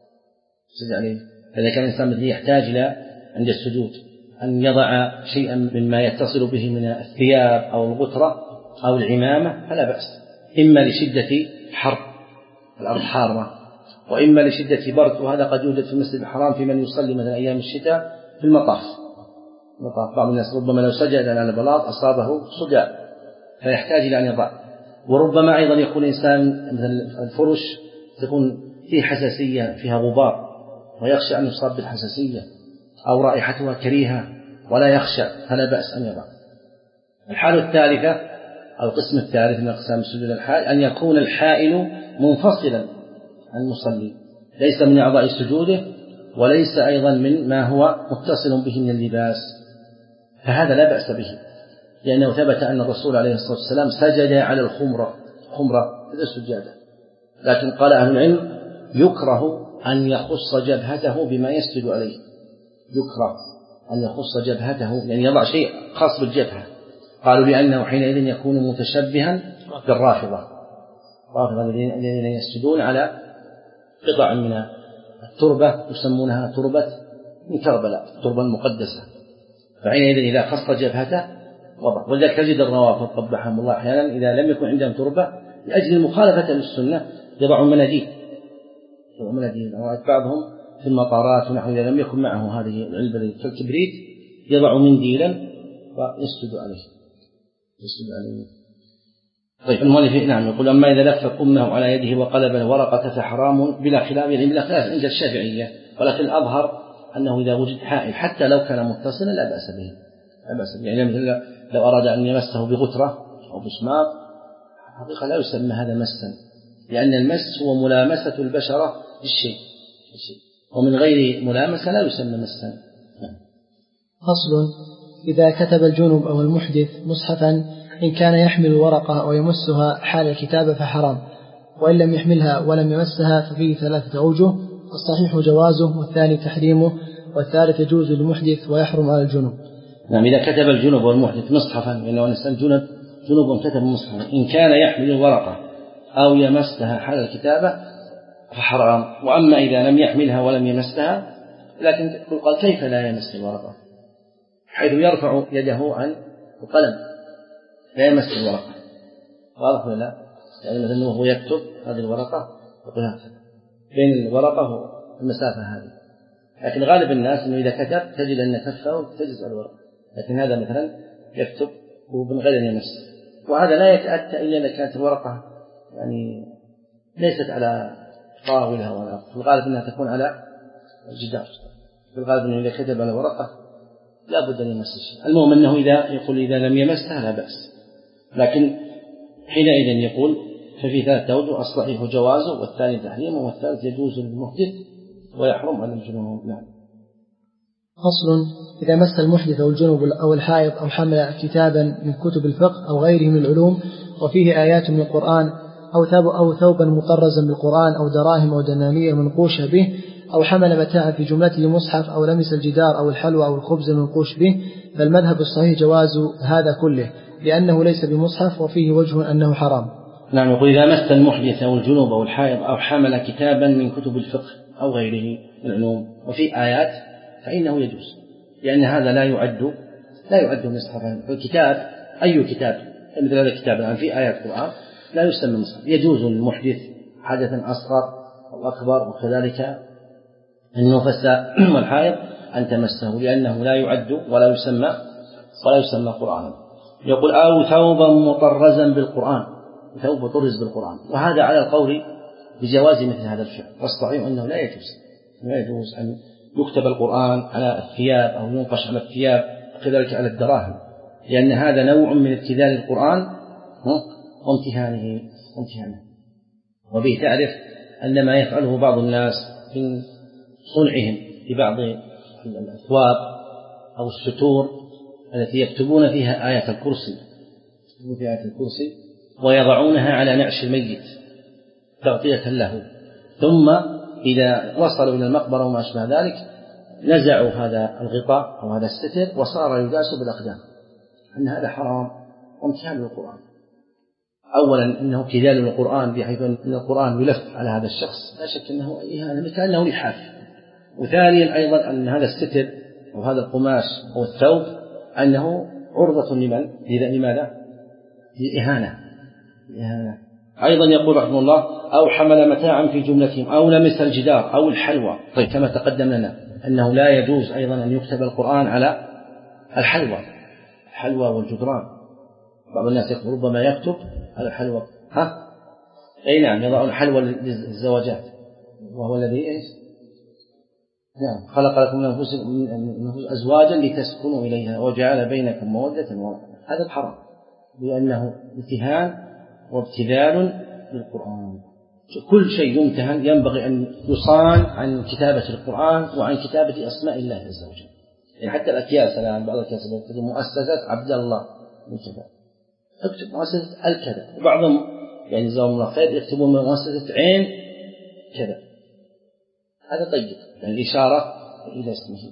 سجد عليه فإذا كان الإنسان مثل يحتاج إلى عند السجود أن يضع شيئا مما يتصل به من الثياب أو الغترة أو العمامة فلا بأس، إما لشدة حر الأرض حارة وإما لشدة برد، وهذا قد يوجد في المسجد الحرام في من يصلي مثلا أيام الشتاء في المطاف. المطاف بعض الناس ربما لو سجد على البلاط أصابه صداع فيحتاج إلى أن يضع. وربما أيضا يكون إنسان مثل الفرش تكون فيه حساسية فيها غبار ويخشى أن يصاب بالحساسية أو رائحتها كريهة ولا يخشى فلا بأس أن يضع. الحالة الثالثة أو القسم الثالث من أقسام السجود الحائل أن يكون الحائل منفصلا عن المصلي، ليس من أعضاء سجوده وليس أيضا من ما هو متصل به من اللباس، فهذا لا بأس به، لأنه ثبت أن الرسول عليه الصلاة والسلام سجد على الخمرة خمرة هذا السجادة، لكن قال أهل العلم يكره أن يخص جبهته بما يسجد عليه، يكره أن يخص جبهته يعني يضع شيء خاص بالجبهة، قالوا لأنه حينئذ يكون متشبها بالرافضة، الرافضة الذين يسجدون على قطع من التربة يسمونها تربة من كربلاء، التربة المقدسة، فحينئذ إذا خص جبهته وضع. ولذلك تجد الروافض قبحهم الله أحيانا إذا لم يكن عندهم تربة لأجل المخالفة للسنة يضعون مناديل، يضعون مناديل. رأيت بعضهم في المطارات ونحو إذا لم يكن معه هذه العلبة كالكبريت يضع منديلا ويسجد عليه يسجد عليه. طيب المؤلف نعم يقول أما إذا لفت أمه على يده وقلب الورقة فحرام بلا خلاف، يعني بلا خلاف عند الشافعية، ولكن الأظهر أنه إذا وجد حائل حتى لو كان متصلا لا بأس به، لا بأس به. يعني مثل لو أراد أن يمسه بغترة أو بشماغ حقيقة لا يسمى هذا مسا، لأن المس هو ملامسة البشرة للشيء، ومن غير ملامسة لا يسمى مسا. فصل: إذا كتب الجنب أو المحدث مصحفا إن كان يحمل الورقة أو يمسها حال الكتابة فحرام، وإن لم يحملها ولم يمسها ففيه ثلاثة أوجه: الصحيح جوازه، والثاني تحريمه، والثالث يجوز للمحدث ويحرم على الجنب. نعم، إذا كتب الجنب والمحدث مصحفا، لأنه الإنسان جنب جنب كتب مصحفا، إن كان يحمل الورقة أو يمسها حال الكتابة فحرام. وأما إذا لم يحملها ولم يمسها، لكن قال كيف لا يمس الورقة، حيث يرفع يده عن القلم لا يمس الورقة، واضح ولا لا؟ يعني مثلا وهو يكتب هذه الورقة يقول هكذا بين الورقة والمسافة هذه، لكن غالب الناس أنه إذا كتب تجد أن كفه تجلس على الورقة، لكن هذا مثلا يكتب ومن غير أن يمس، وهذا لا يتأتى إلا إذا كانت الورقة يعني ليست على طاولة ولا، في الغالب أنها تكون على الجدار، في الغالب أنه إذا كتب على ورقة لا بد أن يمس الشيء. المهم أنه إذا يقول إذا لم يمسها لا بأس، لكن حينئذ يقول ففي ثلاثة أوجه: الصحيح جوازه، والثاني تحريمه، والثالث يجوز للمحدث ويحرم على الجنوب. نعم. فصل: إذا مس المحدث أو الجنوب أو الحائض أو حمل كتابا من كتب الفقه أو غيره من العلوم وفيه آيات من القرآن أو ثوب أو ثوبا مطرزا بالقرآن أو دراهم أو دنانير منقوشة به أو حمل متاعا في جملته مصحف أو لمس الجدار أو الحلوى أو الخبز المنقوش به، فالمذهب الصحيح جواز هذا كله، لأنه ليس بمصحف وفيه وجه أنه حرام. نعم، يقول إذا مس المحدث أو الجنوب أو الحائض أو حمل كتابا من كتب الفقه أو غيره من العلوم وفيه آيات فإنه يجوز، لأن هذا لا يعد لا يعد مصحفا. الكتاب أي كتاب مثل هذا الكتاب الآن فيه آيات قرآن لا يسمى مصحف. يجوز للمحدث حدثا أصغر أو أكبر، وكذلك النفساء والحائض أن تمسه، لأنه لا يعد ولا يسمى ولا يسمى قرآنا. يقول أو ثوبا مطرزا بالقرآن، ثوب مطرز بالقرآن، وهذا على القول بجواز مثل هذا الفعل، والصحيح أنه لا يجوز لا يجوز أن يكتب القرآن على الثياب أو ينقش على الثياب، وكذلك على الدراهم، لأن هذا نوع من ابتذال القرآن وامتهانه وامتهانه وبه تعرف أن ما يفعله بعض الناس من صنعهم في بعض الأثواب أو الستور التي يكتبون فيها آية الكرسي في آية الكرسي ويضعونها على نعش الميت تغطية له، ثم إذا وصلوا إلى المقبرة وما أشبه ذلك نزعوا هذا الغطاء أو هذا الستر وصار يداس بالأقدام، أن هذا حرام وامتهان للقرآن. أولا إنه ابتذال للقرآن بحيث أن القرآن يلف على هذا الشخص، لا شك أنه إهانة كأنه لحاف. وثانيا أيضا أن هذا الستر أو هذا القماش أو الثوب أنه عرضة لمن؟ لماذا؟ للإهانة. للإهانة. أيضا يقول رحمه الله أو حمل متاعا في جملتهم أو لمس الجدار أو الحلوى. طيب كما تقدم لنا أنه لا يجوز أيضا أن يكتب القرآن على الحلوى الحلوى والجدران. بعض الناس يكتب ربما يكتب على الحلوى ها أي نعم يضع الحلوى للزواجات، وهو الذي إيش نعم خلق لكم من أنفسكم أزواجا لتسكنوا إليها وجعل بينكم مودة ورحمة. هذا حرام لأنه امتهان وابتذال للقرآن. كل شيء يمتهن ينبغي أن يصان عن كتابة القرآن وعن كتابة أسماء الله عز وجل. يعني حتى الأكياس الآن بعض الأكياس يكتب مؤسسة عبد الله من كذا، اكتب مؤسسة الكذا، وبعضهم يعني جزاهم الله خير يكتبون مؤسسة عين كذا. هذا طيب يعني الإشارة إلى اسمه.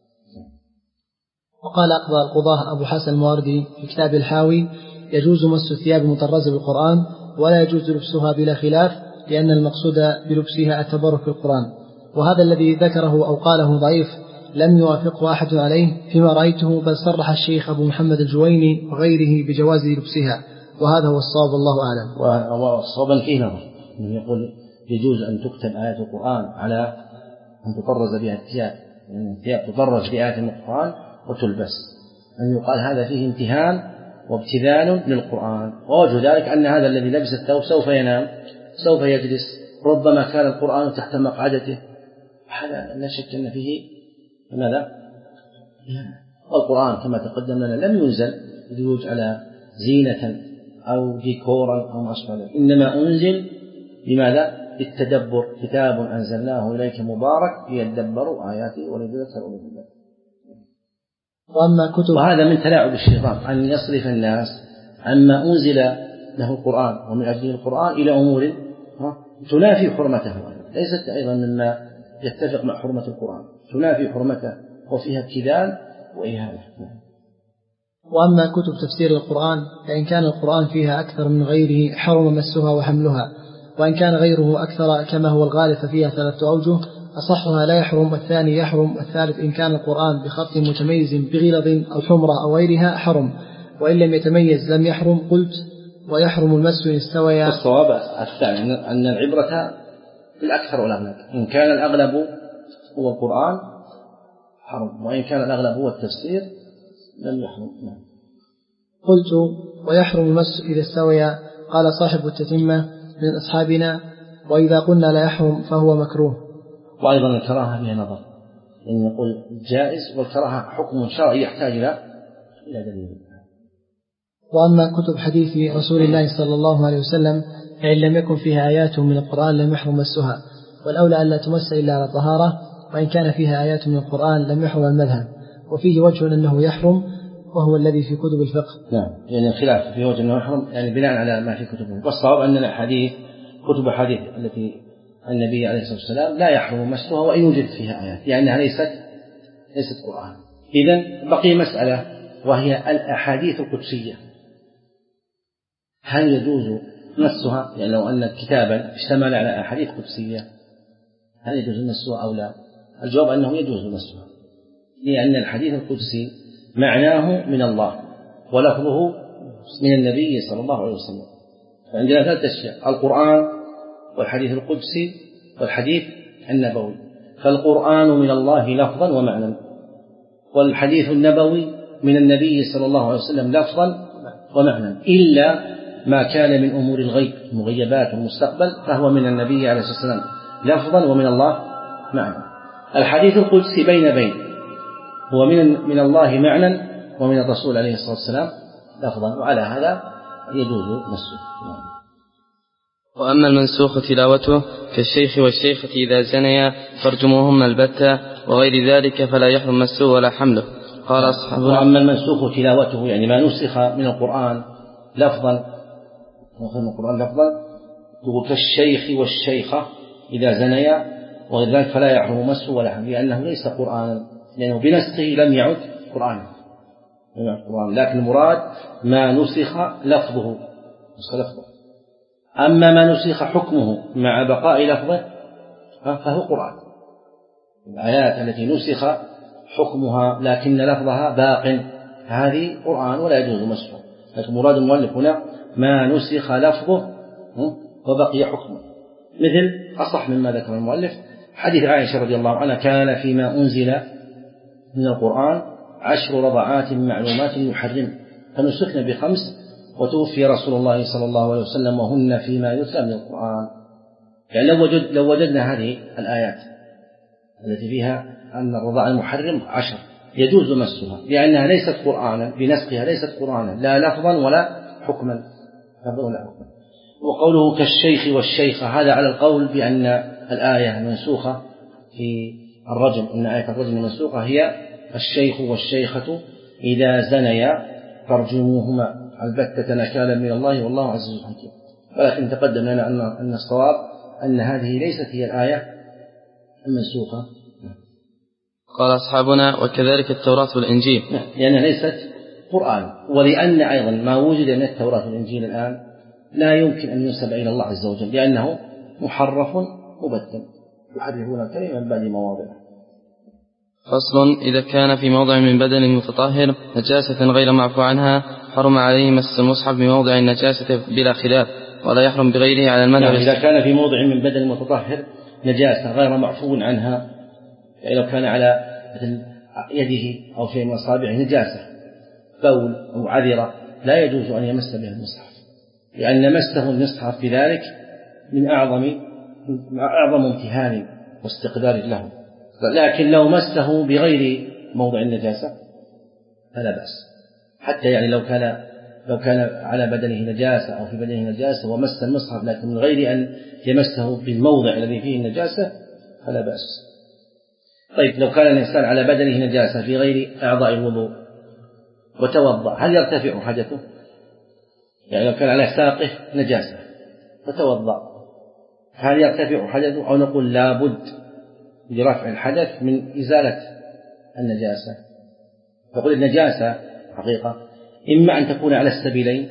وقال أقضى القضاة أبو حسن المواردي في كتاب الحاوي يجوز مس الثياب المطرزة بالقرآن ولا يجوز لبسها بلا خلاف، لأن المقصود بلبسها التبرك بالقرآن، وهذا الذي ذكره أو قاله ضعيف لم يوافقه أحد عليه فيما رأيته، بل صرح الشيخ أبو محمد الجويني وغيره بجواز لبسها، وهذا هو الصواب والله أعلم. والصواب فيه نظر، يقول يجوز أن تكتب آيات القرآن على أن تطرز بها الثياب، يعني الثياب تطرز بآيات القرآن وتلبس، أن يقال هذا فيه امتهان وابتذال للقرآن. ووجه ذلك أن هذا الذي لبس الثوب سوف ينام، سوف يجلس، ربما كان القرآن تحت مقعدته، هذا لا شك أن فيه ماذا؟ القرآن كما تقدم لنا لم ينزل ليجعل زينة أو ديكورا أو ما أشبه ذلك، إنما أنزل لماذا؟ للتدبر، كتاب أنزلناه إليك مبارك ليدبروا آياته وليتذكروا أولو الألباب. وأما كتب وهذا من تلاعب الشيطان أن يصرف الناس عما أنزل له القرآن ومن أجل القرآن إلى أمور تنافي حرمته، ليست أيضا مما يتفق مع حرمة القرآن، تنافي حرمته وفيها ابتذال وإهانة. وأما كتب تفسير القرآن فإن كان القرآن فيها أكثر من غيره حرم مسها وحملها، وإن كان غيره أكثر كما هو الغالب ففيها ثلاثة أوجه: أصحها لا يحرم، والثاني يحرم، والثالث إن كان القرآن بخط متميز بغلظ أو حمرة أو غيرها حرم، وإن لم يتميز لم يحرم. قلت: ويحرم المس إن استوى. الصواب الثاني أن العبرة بالأكثر والأغلب، إن كان الأغلب هو القرآن حرم، وإن كان الأغلب هو التفسير لم يحرم. قلت: ويحرم المس إذا استوى. قال صاحب التتمة من أصحابنا: وإذا قلنا لا يحرم فهو مكروه. وأيضا الكراهة فيها نظر، إن نقول جائز، والكراهة حكم شرعي يحتاج إلى إلى دليل. وأما كتب حديث رسول الله صلى الله عليه وسلم فإن لم يكن فيها آيات من القرآن لم يحرم مسها، والأولى أن لا تمس إلا على طهارة، وإن كان فيها آيات من القرآن لم يحرم المذهب، وفيه وجه أنه يحرم وهو الذي في كتب الفقه. نعم، يعني الخلاف في وجه أنه يحرم يعني بناء على ما في كتبه، والصواب أن الحديث كتب حديث التي النبي عليه الصلاة والسلام لا يحرم مسها وإن يوجد فيها آيات، لأنها يعني ليست ليست قرآن. إذن بقي مسألة وهي الأحاديث القدسية، هل يجوز مسها؟ يعني لو أن كتابا اشتمل على أحاديث قدسية هل يجوز مسها أو لا؟ الجواب أنه يجوز مسها، لأن الحديث القدسي معناه من الله ولفظه من النبي صلى الله عليه وسلم. فعندنا ثلاثة أشياء: القرآن والحديث القدسي والحديث النبوي. فالقرآن من الله لفظا ومعنى، والحديث النبوي من النبي صلى الله عليه وسلم لفظا ومعنى، إلا ما كان من أمور الغيب المغيبات والمستقبل فهو من النبي عليه الصلاة والسلام لفظا ومن الله معنى. الحديث القدسي بين بين هو من من الله معنى ومن الرسول عليه الصلاة والسلام لفظا، وعلى هذا يجوز مسه. وأما المنسوخ تلاوته كالشيخ والشيخة إذا زنيا فارجموهما البتة وغير ذلك فلا يحرم مسه ولا حمله. قال أصحابنا: وأما المنسوخ تلاوته يعني ما نسخ من القرآن لفظا من القرآن لفظا كالشيخ والشيخة إذا زنيا وغير ذلك فلا يحرم مسه ولا حمله، لأنه ليس قرآنا، لأنه بنسخه لم يعد قرآنا، لكن المراد ما نسخ لفظه نسخ لفظه. أما ما نسخ حكمه مع بقاء لفظه فهو قرآن. الآيات التي نسخ حكمها لكن لفظها باق هذه قرآن ولا يجوز مسحه، لكن مراد المؤلف هنا ما نسخ لفظه وبقي حكمه، مثل أصح مما ذكر المؤلف حديث عائشة رضي الله عنها: كان فيما أنزل من القرآن عشر رضعات معلومات يحرم فنسخنا بخمس وتوفي رسول الله صلى الله عليه وسلم وهن فيما يتلى من القرآن. يعني لو, وجد لو وجدنا هذه الآيات التي فيها أن الرضاع المحرم عشر يجوز مسها، لأنها ليست قرآنا، بنسخها ليست قرآنا لا لفظا ولا حكما. وقوله كالشيخ والشيخة هذا على القول بأن الآية المنسوخة في الرجم، إن آية الرجم المنسوخة هي الشيخ والشيخة إذا زنيا فارجموهما البتة نكالا من الله والله عزيز حكيم. ولكن تقدم لنا أن الصواب أن هذه ليست هي الآية المنسوخة. قال أصحابنا: وكذلك التوراة والإنجيل، لأنها ليست قرآن، ولأن أيضا ما وجد من التوراة والإنجيل الآن لا يمكن أن ينسب إلى الله عز وجل، لأنه محرف مبدل يحرفون الكلمة من بعد مواضعه. فصل: إذا كان في موضع من بدن متطهر نجاسة غير معفو عنها حرم عليه مس المصحف بموضع النجاسة بلا خلاف، ولا يحرم بغيره على المذهب. يعني إذا كان في موضع من بدن متطهر نجاسة غير معفو عنها، يعني لو كان على مثل يده أو شيء من أصابعه نجاسة بول أو عذرة لا يجوز أن يمس بها المصحف، لأن مسه المصحف بذلك من أعظم أعظم امتهان واستقدار له. لكن لو مسه بغير موضع النجاسة فلا بأس، حتى يعني لو كان لو كان على بدنه نجاسة أو في بدنه نجاسة ومس المصحف لكن من غير أن يمسه بالموضع الذي فيه النجاسة فلا بأس. طيب لو كان الإنسان على بدنه نجاسة في غير أعضاء الوضوء وتوضأ هل يرتفع حدثه؟ يعني لو كان على ساقه نجاسة وتوضأ هل يرتفع حدثه أو نقول لا بد لرفع الحدث من إزالة النجاسة؟ فقل النجاسة حقيقة إما أن تكون على السبيلين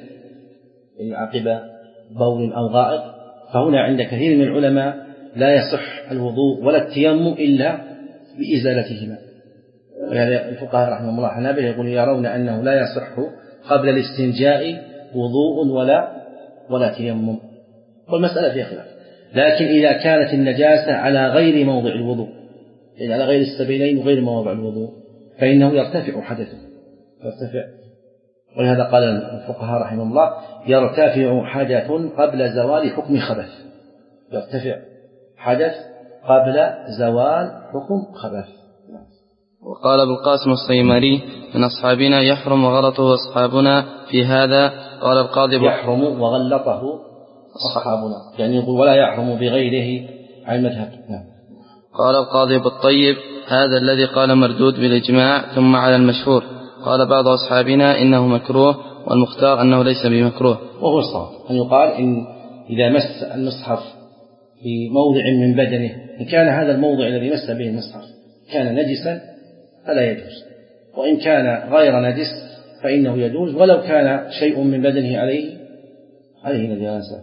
عقب بول أو غائط، فهنا عند كثير من العلماء لا يصح الوضوء ولا التيمم إلا بإزالتهما. ولهذا الفقهاء رحمهم الله حنابلة يقولون يرون أنه لا يصح قبل الاستنجاء وضوء ولا ولا تيمم، والمسألة فيها خلاف. لكن إذا كانت النجاسة على غير موضع الوضوء، يعني على غير السبيلين وغير موضع الوضوء، فإنه يرتفع حدثه يرتفع. ولهذا قال الفقهاء رحمهم الله يرتفع حدث قبل زوال حكم خبث، يرتفع حدث قبل زوال حكم خبث. وقال ابو القاسم الصيمري من أصحابنا يحرم وغلطه أصحابنا في هذا. قال القاضي يحرم وغلطه أصحابنا، يعني يقول ولا يحرم بغيره عن المذهب. قال القاضي بالطيب هذا الذي قال مردود بالإجماع ثم على المشهور. قال بعض أصحابنا إنه مكروه والمختار أنه ليس بمكروه. وهو الصواب أن يقال إن إذا مس المصحف في موضع من بدنه إن كان هذا الموضع الذي مس به المصحف كان نجسا فلا يجوز، وإن كان غير نجس فإنه يجوز ولو كان شيء من بدنه عليه عليه نجاسة.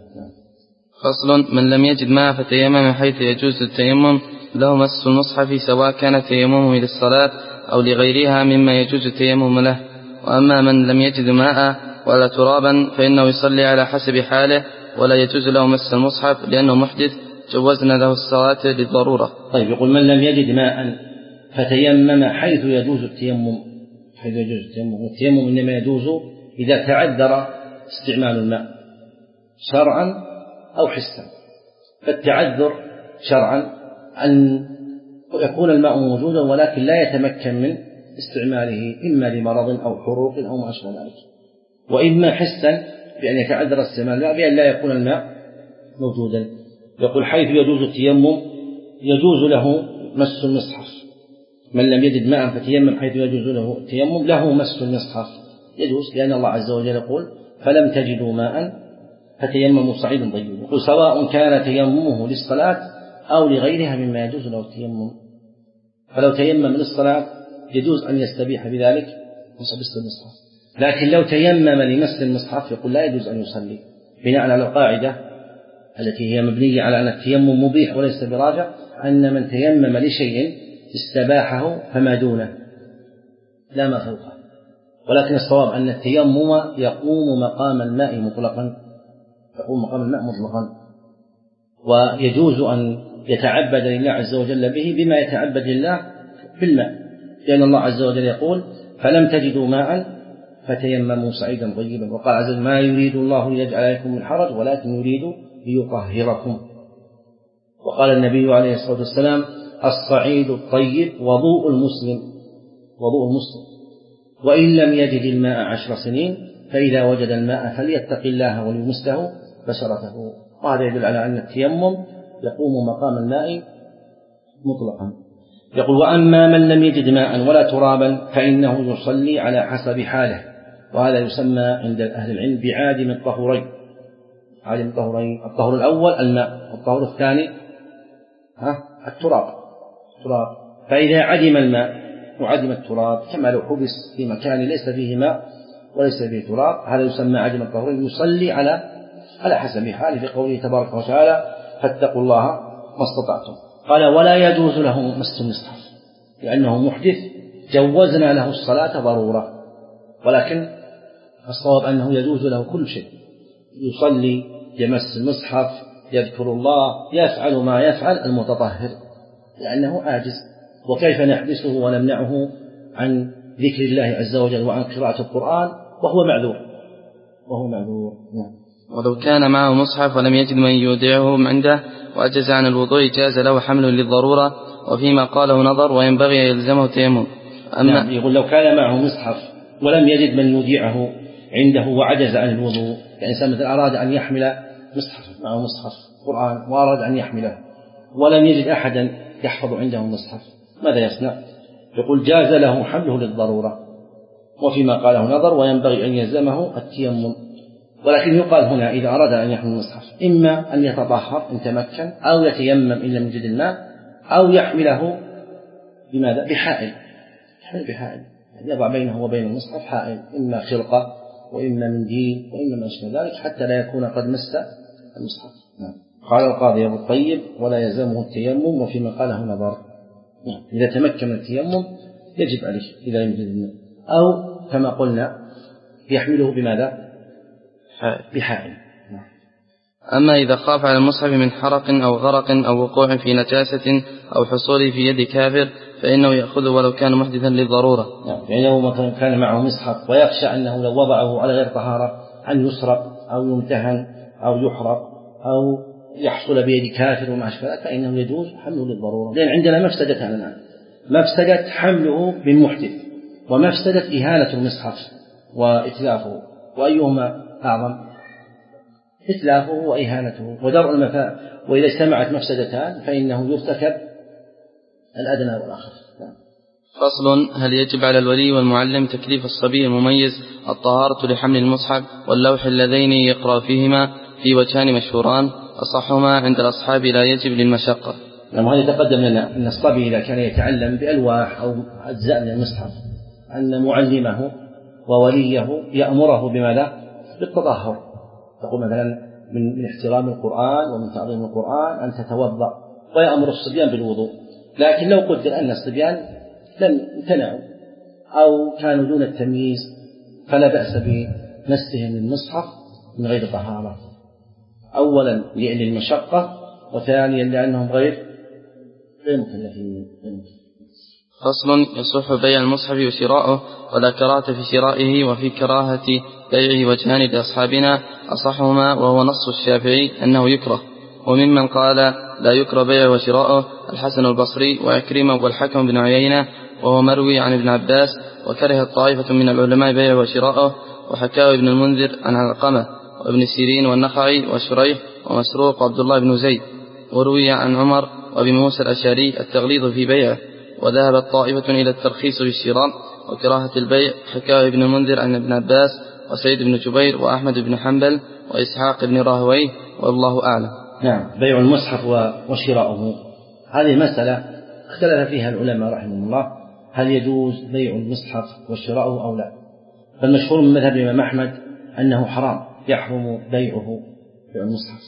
فصل من لم يجد ماء فتيمم حيث يجوز التيمم له مس المصحف سواء كان تيممه للصلاة أو لغيرها مما يجوز التيمم له. وأما من لم يجد ماء ولا ترابا فإنه يصلي على حسب حاله ولا يجوز له مس المصحف لأنه محدث جوزنا له الصلاة للضرورة. طيب يقول من لم يجد ماء فتيمم حيث يجوز التيمم حيث يجوز التيمم، والتيمم إنما يجوز إذا تعذر استعمال الماء شرعا أو حسا. فالتعذر شرعا أن يكون الماء موجودا ولكن لا يتمكن من استعماله إما لمرض أو حروق أو ما أشبه ذلك، وإما حسا بأن يتعذر استعمال الماء بأن لا يكون الماء موجودا. يقول حيث يجوز التيمم يجوز له مس المصحف. من لم يجد ماء فتيمم حيث يجوز له التيمم له مس المصحف يجوز، لأن الله عز وجل يقول فلم تجدوا ماء فتيمموا صعيدا طيبا. يقول سواء كان تيممه للصلاة أو لغيرها مما يجوز له التيمم. فلو تيمم للصلاة يجوز أن يستبيح بذلك مس المصحف، لكن لو تيمم لمس المصحف يقول لا يجوز أن يصلي، بناء على القاعدة التي هي مبنية على أن التيمم مبيح وليس براجع، أن من تيمم لشيء استباحه فما دونه لا ما فوقه. ولكن الصواب أن التيمم يقوم مقام الماء مطلقا يقوم مقام الماء مطلقا ويجوز أن يتعبد لله عز وجل به بما يتعبد لله بالماء، لأن الله عز وجل يقول فلم تجدوا ماء فتيمموا صعيدا طيبا. وقال عز وجل ما يريد الله ليجعل عليكم من حرج ولكن يريد ليطهركم. وقال النبي عليه الصلاة والسلام الصعيد الطيب وضوء المسلم وضوء المسلم وإن لم يجد الماء عشر سنين فإذا وجد الماء فليتق الله وليمسه بشرته. وهذا يدل على أن التيمم يقوم مقام الماء مطلقا. يقول وأما من لم يجد ماء ولا ترابا فإنه يصلي على حسب حاله، وهذا يسمى عند أهل العلم بعادم الطهورين. عادم الطهورين الطهور الأول الماء والطهور الثاني ها التراب التراب. فإذا عدم الماء وعدم التراب كما لو حبس في مكان ليس فيه ماء وليس فيه تراب هذا يسمى عدم الطهورين، يصلي على على حسب حاله في قوله تبارك وتعالى فاتقوا الله ما استطعتم. قال ولا يجوز له مس المصحف لأنه محدث جوزنا له الصلاة ضرورة، ولكن الصواب أنه يجوز له كل شيء، يصلي يمس المصحف يذكر الله يفعل ما يفعل المتطهر لأنه عاجز. وكيف نحبسه ونمنعه عن ذكر الله عز وجل وعن قراءة القرآن وهو معذور؟ وهو معذور. ولو كان معه مصحف ولم يجد من يودعه عنده وأجز عن الوضوء جاز له حمله للضرورة، وفيما قاله نظر وينبغي أن يلزمه التيمم. أما نعم، يقول لو كان معه مصحف ولم يجد من يودعه عنده وعجز عن الوضوء، يعني إنسان مثلا أراد أن يحمل مصحف، معه مصحف قرآن وأراد أن يحمله ولم يجد أحدا يحفظ عنده مصحف، ماذا يصنع؟ يقول جاز له حمله للضرورة، وفيما قاله نظر وينبغي أن يلزمه التيمم. ولكن يقال هنا إذا أراد أن يحمل المصحف إما أن يتطهر إن تمكن، أو يتيمم إن لم يجد الماء، أو يحمله بماذا؟ بحائل، يحمل بحائل، يضع بينه وبين المصحف حائل، إما خرقة وإما منديل وإما ما أشبه ذلك، حتى لا يكون قد مس المصحف. قال القاضي أبو الطيب ولا يلزمه التيمم، وفيما قاله نظر إذا تمكن من التيمم يجب عليه إذا لم يجد الماء، أو كما قلنا يحمله بماذا؟ بحائل. أما إذا خاف على المصحف من حرق أو غرق أو وقوع في نجاسة أو حصوله في يد كافر فإنه يأخذه ولو كان محدثا للضرورة. يعني لو مثلا كان معه مصحف ويخشى أنه لو وضعه على غير طهارة أن يسرق أو يمتهن أو يحرق أو يحصل بيد كافر وما أشبه ذلك، فإنه يجوز حمله للضرورة. لأن عندنا مفسدتان الآن، مفسدة حمله بالمحدث ومفسدة إهانة المصحف وإتلافه، وأيهما أعظم؟ إتلافه وإهانته ودرء المفاسد. وإذا اجتمعت مفسدتان فإنه يرتكب الأدنى والآخر. فصل: هل يجب على الولي والمعلم تكليف الصبي المميز الطهارة لحمل المصحف واللوح اللذين يقرأ فيهما؟ في وجهان مشهوران، أصحهما عند الأصحاب لا يجب للمشقة. لما هذا تقدم لنا أن الصبي إذا كان يتعلم بألواح أو أجزاء من المصحف أن معلمه ووليه يأمره بماذا؟ بالتطهر. تقول مثلا من, من احترام القرآن ومن تعظيم القرآن أن تتوضأ، ويأمر الصبيان بالوضوء. لكن لو قدر أن الصبيان لم امتنعوا أو كانوا دون التمييز فلا بأس بمسهم المصحف من غير طهارة، أولا للمشقة، وثانيا لأنهم غير غير مكلفين. فصل: يصح بيع المصحف وشراؤه ولا كراهة في شرائه، وفي كراهة بيعه وجهان لأصحابنا، أصحهما وهو نص الشافعي أنه يكره، وممن قال لا يكره بيعه وشراؤه الحسن البصري وعكرمة والحكم بن عيينة، وهو مروي عن ابن عباس، وكره الطائفة من العلماء بيعه وشراؤه، وحكاه ابن المنذر عن علقمة وابن سيرين والنخعي وشريح ومسروق وعبد الله بن زيد، وروي عن عمر وابي موسى الأشعري التغليظ في بيعه، وذهبت طائفة إلى الترخيص بالشراء وكراهة البيع، حكاه ابن المنذر عن ابن عباس وسيد بن جبير وأحمد بن حنبل وإسحاق بن راهويه، والله أعلم. نعم، بيع المصحف وشراؤه هذه مسألة اختلف فيها العلماء رحمه الله، هل يجوز بيع المصحف وشراؤه أو لا؟ فالمشهور من مذهب الإمام أحمد أنه حرام، يحرم بيعه بيع المصحف،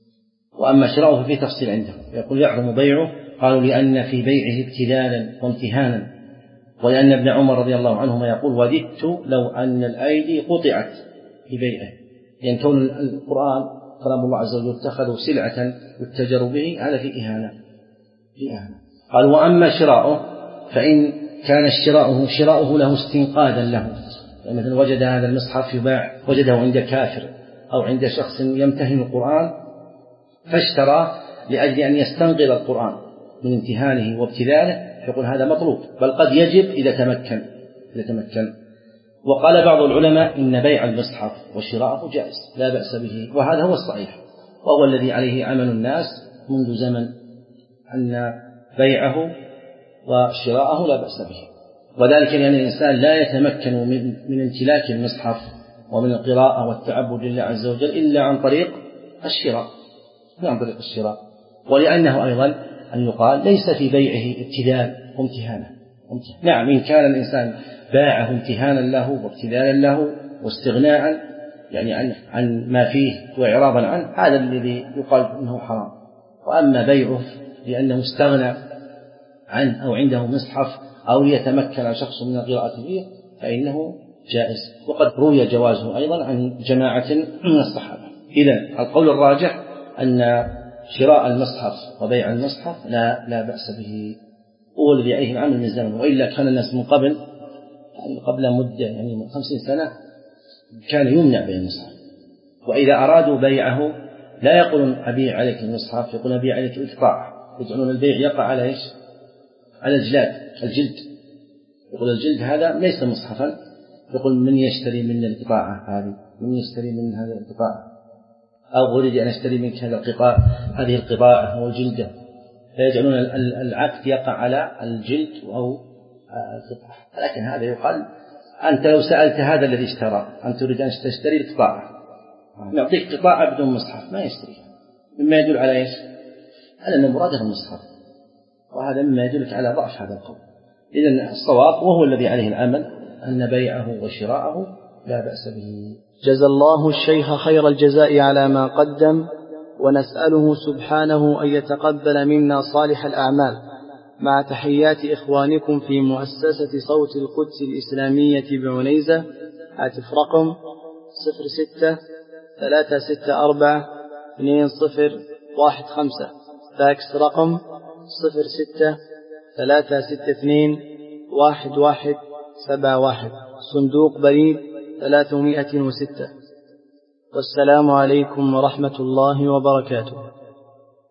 وأما شراؤه فيه تفصيل عنده، يقول يحرم بيعه، قالوا لأن في بيعه ابتلالا وامتهانا، ولأن ابن عمر رضي الله عنهما يقول وددت لو أن الأيدي قطعت في بيعه، لأن يعني كون القرآن كلام الله عز وجل اتخذوا سلعة يتجر به هذا في إهانة في إهانة. قال وأما شراؤه فإن كان شراؤه شراؤه له استنقاذا له، يعني مثلا وجد هذا المصحف يباع، وجده عند كافر أو عند شخص يمتهن القرآن فاشترى لأجل أن يستنقذ القرآن من امتهانه وابتلاله، يقول هذا مطلوب، بل قد يجب إذا تمكن إذا تمكن. وقال بعض العلماء إن بيع المصحف وشراءه جائز لا بأس به، وهذا هو الصحيح وهو الذي عليه عمل الناس منذ زمن، أن بيعه وشراءه لا بأس به، وذلك لأن الإنسان لا يتمكن من, من امتلاك المصحف ومن القراءة والتعبد لله عز وجل إلا عن طريق الشراء إلا عن طريق الشراء ولأنه أيضا أن يقال ليس في بيعه ابتلاء وامتهانا. نعم، إن كان الإنسان باعه امتهانا له وابتلالا له واستغناء يعني عن, عن ما فيه وإعراضا عنه، هذا الذي يقال إنه حرام. وأما بيعه لأنه استغنى عنه أو عنده مصحف أو يتمكن شخص من القراءة فيه فإنه جائز، وقد روي جوازه أيضا عن جماعة من الصحابة. إذن القول الراجح أن شراء المصحف وبيع المصحف لا لا بأس به، هو الذي عليه العمل من الزمن، وإلا كان الناس من قبل يعني قبل مدة يعني من خمسين سنة كان يمنع بيع المصحف. وإذا أرادوا بيعه لا يقولون أبيع عليك المصحف، يقولون أبيع عليك القطاع، يجعلون البيع يقع على إيش؟ على الجلاد، الجلد. يقول الجلد هذا ليس مصحفا، يقول من يشتري من القطاعة هذه، من يشتري من هذه القطاعة، أو أريد أن أشتري منك هذا القطاع، هذه القطاعة والجلدة، فيجعلون العقد يقع على الجلد أو القطاع. لكن هذا يقال أنت لو سألت هذا الذي اشترى أن تريد أن تشتري القطاعة، نعطيك قطاعة بدون مصحف، ما يشتريها، مما يدل على إيش؟ على أن مراده المصحف، وهذا مما يدلك على ضعف هذا القول. إذن الصواب وهو الذي عليه العمل أن بيعه وشراءه لا بأس به. جزى الله الشيخ خير الجزاء على ما قدم، ونسأله سبحانه أن يتقبل منا صالح الأعمال، مع تحيات إخوانكم في مؤسسة صوت القدس الإسلامية بعنيزة. هاتف رقم صفر ستة ثلاثة ستة أربعة اثنين صفر واحد خمسة، فاكس رقم صفر ستة ثلاثة ستة اثنين واحد واحد سبعة واحد، صندوق بريد ثلاثمائة وستة. والسلام عليكم ورحمة الله وبركاته.